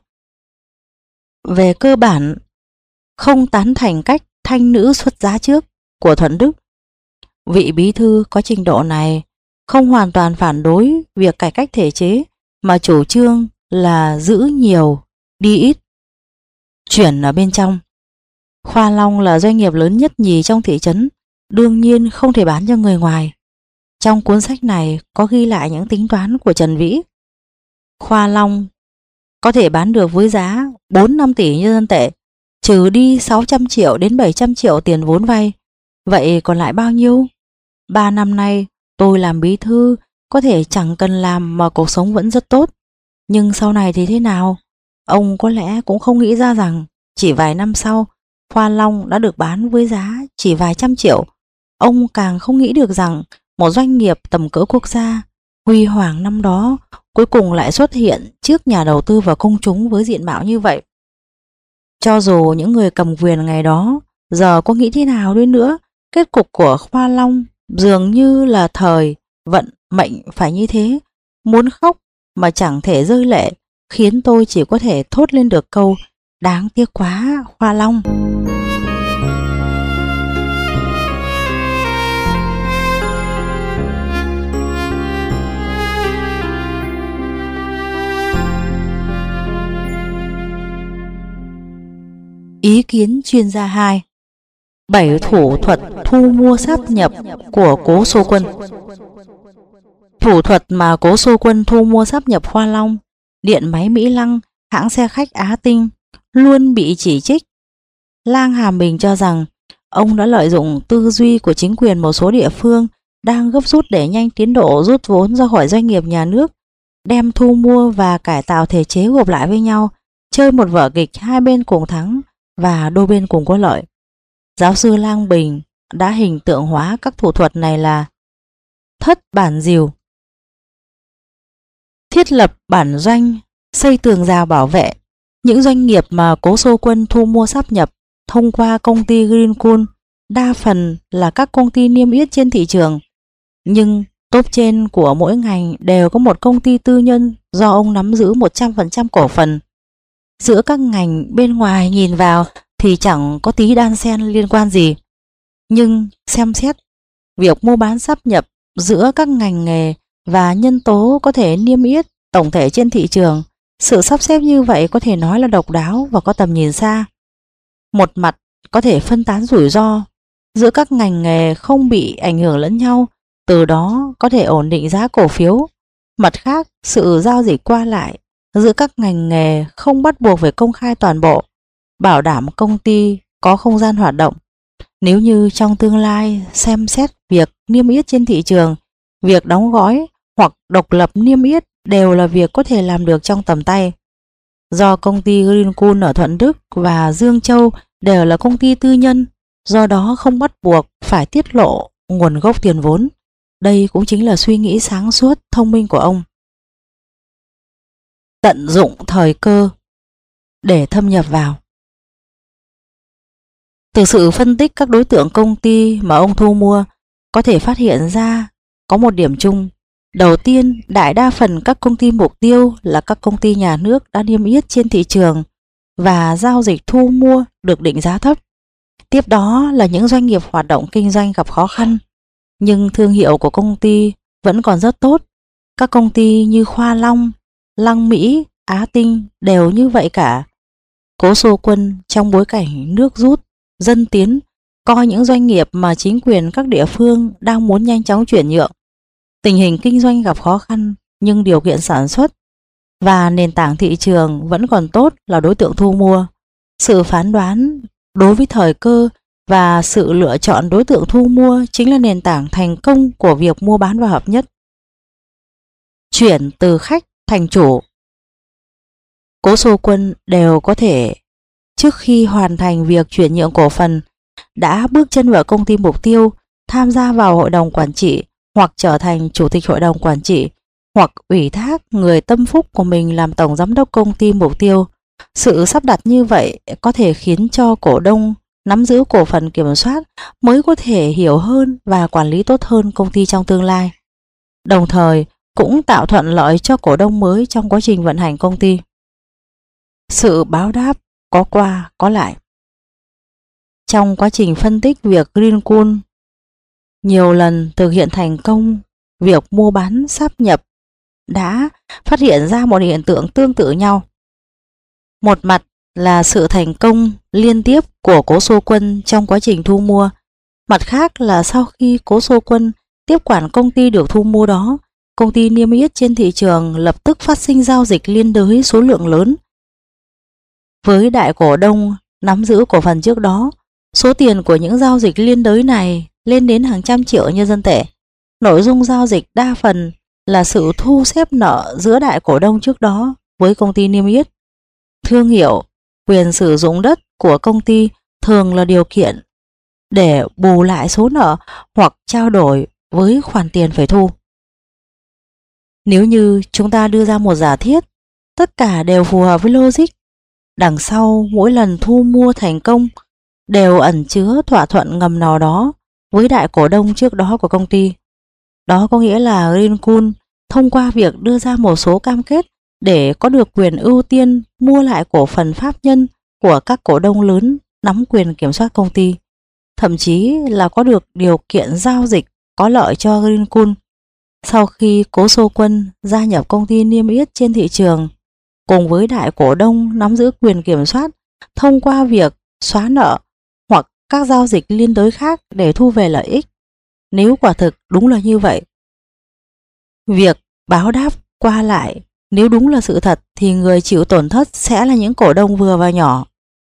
về cơ bản không tán thành cách thanh nữ xuất giá trước của Thuận Đức. Vị bí thư có trình độ này không hoàn toàn phản đối việc cải cách thể chế, mà chủ trương là giữ nhiều, đi ít. Chuyển ở bên trong, Khoa Long là doanh nghiệp lớn nhất nhì trong thị trấn, đương nhiên không thể bán cho người ngoài. Trong cuốn sách này có ghi lại những tính toán của Trần Vĩ. Khoa Long có thể bán được với giá bốn năm tỷ nhân dân tệ, trừ đi sáu trăm triệu đến bảy trăm triệu tiền vốn vay. Vậy còn lại bao nhiêu? Ba năm nay tôi làm bí thư, có thể chẳng cần làm mà cuộc sống vẫn rất tốt. Nhưng sau này thì thế nào? Ông có lẽ cũng không nghĩ ra rằng chỉ vài năm sau, Khoa Long đã được bán với giá chỉ vài trăm triệu. Ông càng không nghĩ được rằng một doanh nghiệp tầm cỡ quốc gia, huy hoàng năm đó, cuối cùng lại xuất hiện trước nhà đầu tư và công chúng với diện mạo như vậy. Cho dù những người cầm quyền ngày đó giờ có nghĩ thế nào đi nữa, kết cục của Khoa Long dường như là thời vận mệnh phải như thế. Muốn khóc mà chẳng thể rơi lệ, khiến tôi chỉ có thể thốt lên được câu đáng tiếc quá Khoa Long. Ý kiến chuyên gia hai: bảy thủ thuật thu mua sáp nhập của Cố Xô Quân. Thủ thuật mà Cố Xô Quân thu mua sáp nhập Khoa Long, điện máy Mỹ Lăng, hãng xe khách Á Tinh luôn bị chỉ trích. Lang Hàm Bình cho rằng ông đã lợi dụng tư duy của chính quyền một số địa phương đang gấp rút để nhanh tiến độ rút vốn ra khỏi doanh nghiệp nhà nước, đem thu mua và cải tạo thể chế gộp lại với nhau, chơi một vở kịch hai bên cùng thắng và đôi bên cùng có lợi. Giáo sư Lang Bình đã hình tượng hóa các thủ thuật này là thất bản dìu, thiết lập bản doanh, xây tường rào bảo vệ. Những doanh nghiệp mà Cố Xô Quân thu mua sáp nhập thông qua công ty Greencool đa phần là các công ty niêm yết trên thị trường, nhưng top trên của mỗi ngành đều có một công ty tư nhân do ông nắm giữ một trăm phần trăm cổ phần. Giữa các ngành bên ngoài nhìn vào thì chẳng có tí đan xen liên quan gì, nhưng xem xét việc mua bán sáp nhập giữa các ngành nghề và nhân tố có thể niêm yết tổng thể trên thị trường, sự sắp xếp như vậy có thể nói là độc đáo và có tầm nhìn xa. Một mặt có thể phân tán rủi ro giữa các ngành nghề không bị ảnh hưởng lẫn nhau, từ đó có thể ổn định giá cổ phiếu. Mặt khác, sự giao dịch qua lại giữa các ngành nghề không bắt buộc phải công khai toàn bộ, bảo đảm công ty có không gian hoạt động Nếu như trong tương lai xem xét việc niêm yết trên thị trường, việc đóng gói hoặc độc lập niêm yết đều là việc có thể làm được trong tầm tay. Do công ty Greencool ở Thuận Đức và Dương Châu đều là công ty tư nhân, do đó không bắt buộc phải tiết lộ nguồn gốc tiền vốn. Đây cũng chính là suy nghĩ sáng suốt, thông minh của ông. Tận dụng thời cơ để thâm nhập vào. Từ sự phân tích các đối tượng công ty mà ông thu mua, có thể phát hiện ra có một điểm chung. Đầu tiên, đại đa phần các công ty mục tiêu là các công ty nhà nước đã niêm yết trên thị trường và giao dịch thu mua được định giá thấp. Tiếp đó là những doanh nghiệp hoạt động kinh doanh gặp khó khăn, nhưng thương hiệu của công ty vẫn còn rất tốt. Các công ty như Khoa Long, Lăng Mỹ, Á Tinh đều như vậy cả. Cố Xô Quân trong bối cảnh nước rút, dân tiến, coi những doanh nghiệp mà chính quyền các địa phương đang muốn nhanh chóng chuyển nhượng. Tình hình kinh doanh gặp khó khăn, nhưng điều kiện sản xuất và nền tảng thị trường vẫn còn tốt là đối tượng thu mua. Sự phán đoán đối với thời cơ và sự lựa chọn đối tượng thu mua chính là nền tảng thành công của việc mua bán và hợp nhất. Chuyển từ khách thành chủ. Cố Xô Quân đều có thể trước khi hoàn thành việc chuyển nhượng cổ phần đã bước chân vào công ty mục tiêu, tham gia vào hội đồng quản trị hoặc trở thành chủ tịch hội đồng quản trị, hoặc ủy thác người tâm phúc của mình làm tổng giám đốc công ty mục tiêu. Sự sắp đặt như vậy có thể khiến cho cổ đông nắm giữ cổ phần kiểm soát mới có thể hiểu hơn và quản lý tốt hơn công ty trong tương lai, đồng thời cũng tạo thuận lợi cho cổ đông mới trong quá trình vận hành công ty. Sự báo đáp có qua có lại. Trong quá trình phân tích việc Greencool nhiều lần thực hiện thành công việc mua bán sáp nhập, đã phát hiện ra một hiện tượng tương tự nhau. Một mặt là sự thành công liên tiếp của Cố Xô Quân trong quá trình thu mua, mặt khác là sau khi Cố Xô Quân tiếp quản công ty được thu mua đó, công ty niêm yết trên thị trường lập tức phát sinh giao dịch liên đới số lượng lớn. Với đại cổ đông nắm giữ cổ phần trước đó, số tiền của những giao dịch liên đới này lên đến hàng trăm triệu nhân dân tệ. Nội dung giao dịch đa phần là sự thu xếp nợ giữa đại cổ đông trước đó với công ty niêm yết. Thương hiệu, quyền sử dụng đất của công ty thường là điều kiện để bù lại số nợ hoặc trao đổi với khoản tiền phải thu. Nếu như chúng ta đưa ra một giả thiết, tất cả đều phù hợp với logic, đằng sau mỗi lần thu mua thành công đều ẩn chứa thỏa thuận ngầm nào đó với đại cổ đông trước đó của công ty. Đó có nghĩa là Greencool thông qua việc đưa ra một số cam kết để có được quyền ưu tiên mua lại cổ phần pháp nhân của các cổ đông lớn nắm quyền kiểm soát công ty, thậm chí là có được điều kiện giao dịch có lợi cho Greencool. Sau khi Cố Xô Quân gia nhập công ty niêm yết trên thị trường, cùng với đại cổ đông nắm giữ quyền kiểm soát thông qua việc xóa nợ hoặc các giao dịch liên đới khác để thu về lợi ích. Nếu quả thực đúng là như vậy, việc báo đáp qua lại nếu đúng là sự thật thì người chịu tổn thất sẽ là những cổ đông vừa và nhỏ.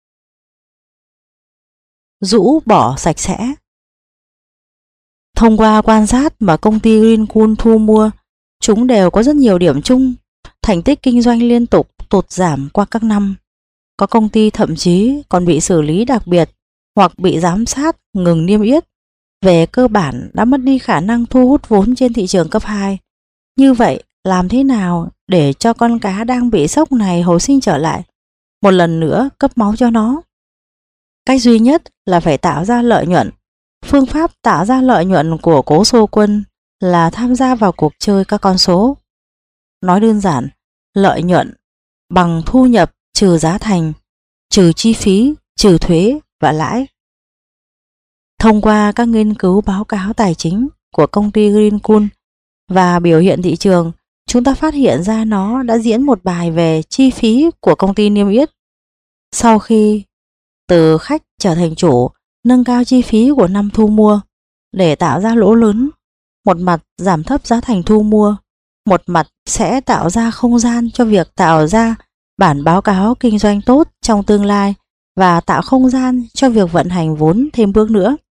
Rũ bỏ sạch sẽ. Thông qua quan sát mà công ty Greencool thu mua, chúng đều có rất nhiều điểm chung. Thành tích kinh doanh liên tục tụt giảm qua các năm. Có công ty thậm chí còn bị xử lý đặc biệt hoặc bị giám sát ngừng niêm yết. Về cơ bản đã mất đi khả năng thu hút vốn trên thị trường cấp hai. Như vậy, làm thế nào để cho con cá đang bị sốc này hồi sinh trở lại, một lần nữa cấp máu cho nó? Cách duy nhất là phải tạo ra lợi nhuận. Phương pháp tạo ra lợi nhuận của Cố Xô Quân là tham gia vào cuộc chơi các con số. Nói đơn giản, lợi nhuận bằng thu nhập trừ giá thành, trừ chi phí, trừ thuế và lãi. Thông qua các nghiên cứu báo cáo tài chính của công ty Greencool và biểu hiện thị trường, chúng ta phát hiện ra nó đã diễn một bài về chi phí của công ty niêm yết. Sau khi từ khách trở thành chủ, nâng cao chi phí của năm thu mua để tạo ra lỗ lớn, một mặt giảm thấp giá thành thu mua, một mặt sẽ tạo ra không gian cho việc tạo ra bản báo cáo kinh doanh tốt trong tương lai và tạo không gian cho việc vận hành vốn thêm bước nữa.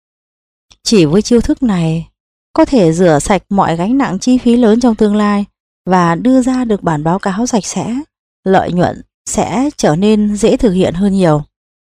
Chỉ với chiêu thức này, có thể rửa sạch mọi gánh nặng chi phí lớn trong tương lai và đưa ra được bản báo cáo sạch sẽ, lợi nhuận sẽ trở nên dễ thực hiện hơn nhiều.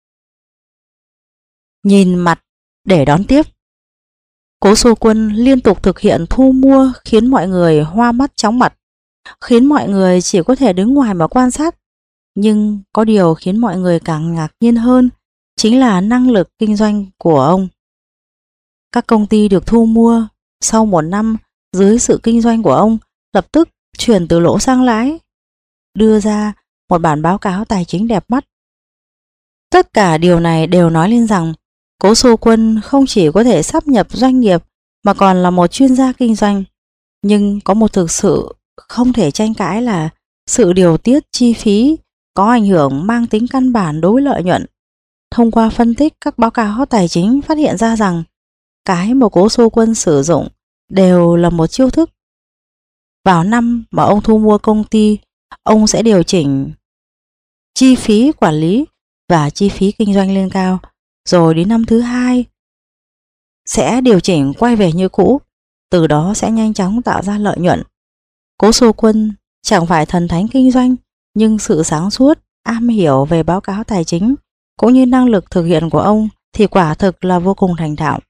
Nhìn mặt để đón tiếp. Cố Xô Quân liên tục thực hiện thu mua khiến mọi người hoa mắt chóng mặt, khiến mọi người chỉ có thể đứng ngoài mà quan sát. Nhưng có điều khiến mọi người càng ngạc nhiên hơn chính là năng lực kinh doanh của ông. Các công ty được thu mua sau một năm dưới sự kinh doanh của ông lập tức chuyển từ lỗ sang lãi, đưa ra một bản báo cáo tài chính đẹp mắt. Tất cả điều này đều nói lên rằng Cố Xô Quân không chỉ có thể sáp nhập doanh nghiệp mà còn là một chuyên gia kinh doanh. Nhưng có một thực sự không thể tranh cãi là sự điều tiết chi phí có ảnh hưởng mang tính căn bản đối với lợi nhuận. Thông qua phân tích các báo cáo tài chính phát hiện ra rằng cái mà Cố Xô Quân sử dụng đều là một chiêu thức. Vào năm mà ông thu mua công ty, ông sẽ điều chỉnh chi phí quản lý và chi phí kinh doanh lên cao, rồi đến năm thứ hai sẽ điều chỉnh quay về như cũ, từ đó sẽ nhanh chóng tạo ra lợi nhuận. Cố Xô Quân chẳng phải thần thánh kinh doanh, nhưng sự sáng suốt, am hiểu về báo cáo tài chính cũng như năng lực thực hiện của ông thì quả thực là vô cùng thành thạo.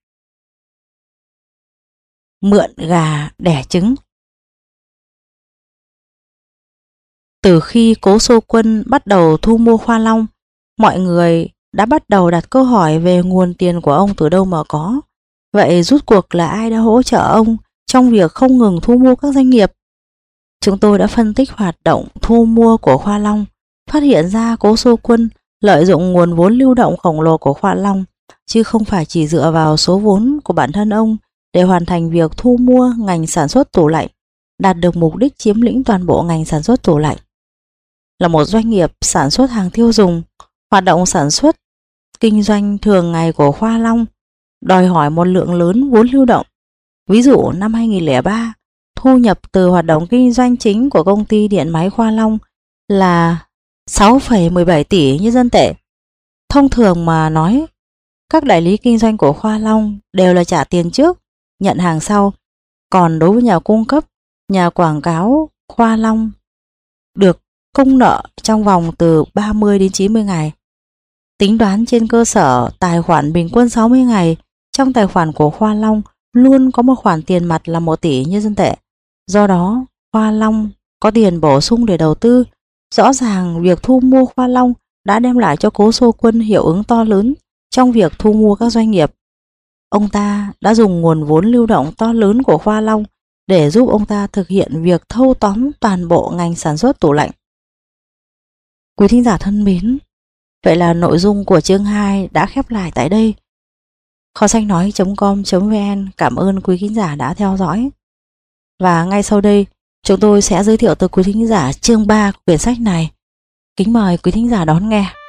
Mượn gà đẻ trứng. Từ khi Cố Xô Quân bắt đầu thu mua Khoa Long, mọi người đã bắt đầu đặt câu hỏi về nguồn tiền của ông từ đâu mà có. Vậy rút cuộc là ai đã hỗ trợ ông trong việc không ngừng thu mua các doanh nghiệp? Chúng tôi đã phân tích hoạt động thu mua của Khoa Long, phát hiện ra Cố Xô Quân lợi dụng nguồn vốn lưu động khổng lồ của Khoa Long, chứ không phải chỉ dựa vào số vốn của bản thân ông để hoàn thành việc thu mua ngành sản xuất tủ lạnh, đạt được mục đích chiếm lĩnh toàn bộ ngành sản xuất tủ lạnh. Là một doanh nghiệp sản xuất hàng tiêu dùng, hoạt động sản xuất, kinh doanh thường ngày của Khoa Long đòi hỏi một lượng lớn vốn lưu động. Ví dụ năm hai nghìn không trăm lẻ ba, thu nhập từ hoạt động kinh doanh chính của công ty điện máy Khoa Long là sáu phẩy mười bảy tỷ nhân dân tệ. Thông thường mà nói, các đại lý kinh doanh của Khoa Long đều là trả tiền trước, nhận hàng sau. Còn đối với nhà cung cấp, nhà quảng cáo Khoa Long được công nợ trong vòng từ ba mươi đến chín mươi ngày. Tính toán trên cơ sở tài khoản bình quân sáu mươi ngày, trong tài khoản của Khoa Long luôn có một khoản tiền mặt là một tỷ nhân dân tệ. Do đó, Khoa Long có tiền bổ sung để đầu tư. Rõ ràng việc thu mua Khoa Long đã đem lại cho Cố Xô Quân hiệu ứng to lớn trong việc thu mua các doanh nghiệp. Ông ta đã dùng nguồn vốn lưu động to lớn của Khoa Long để giúp ông ta thực hiện việc thâu tóm toàn bộ ngành sản xuất tủ lạnh. Quý thính giả thân mến, vậy là nội dung của chương hai đã khép lại tại đây. Kho sách nói chấm com chấm vn cảm ơn quý thính giả đã theo dõi. Và ngay sau đây, chúng tôi sẽ giới thiệu tới quý thính giả chương ba của quyển sách này. Kính mời quý thính giả đón nghe.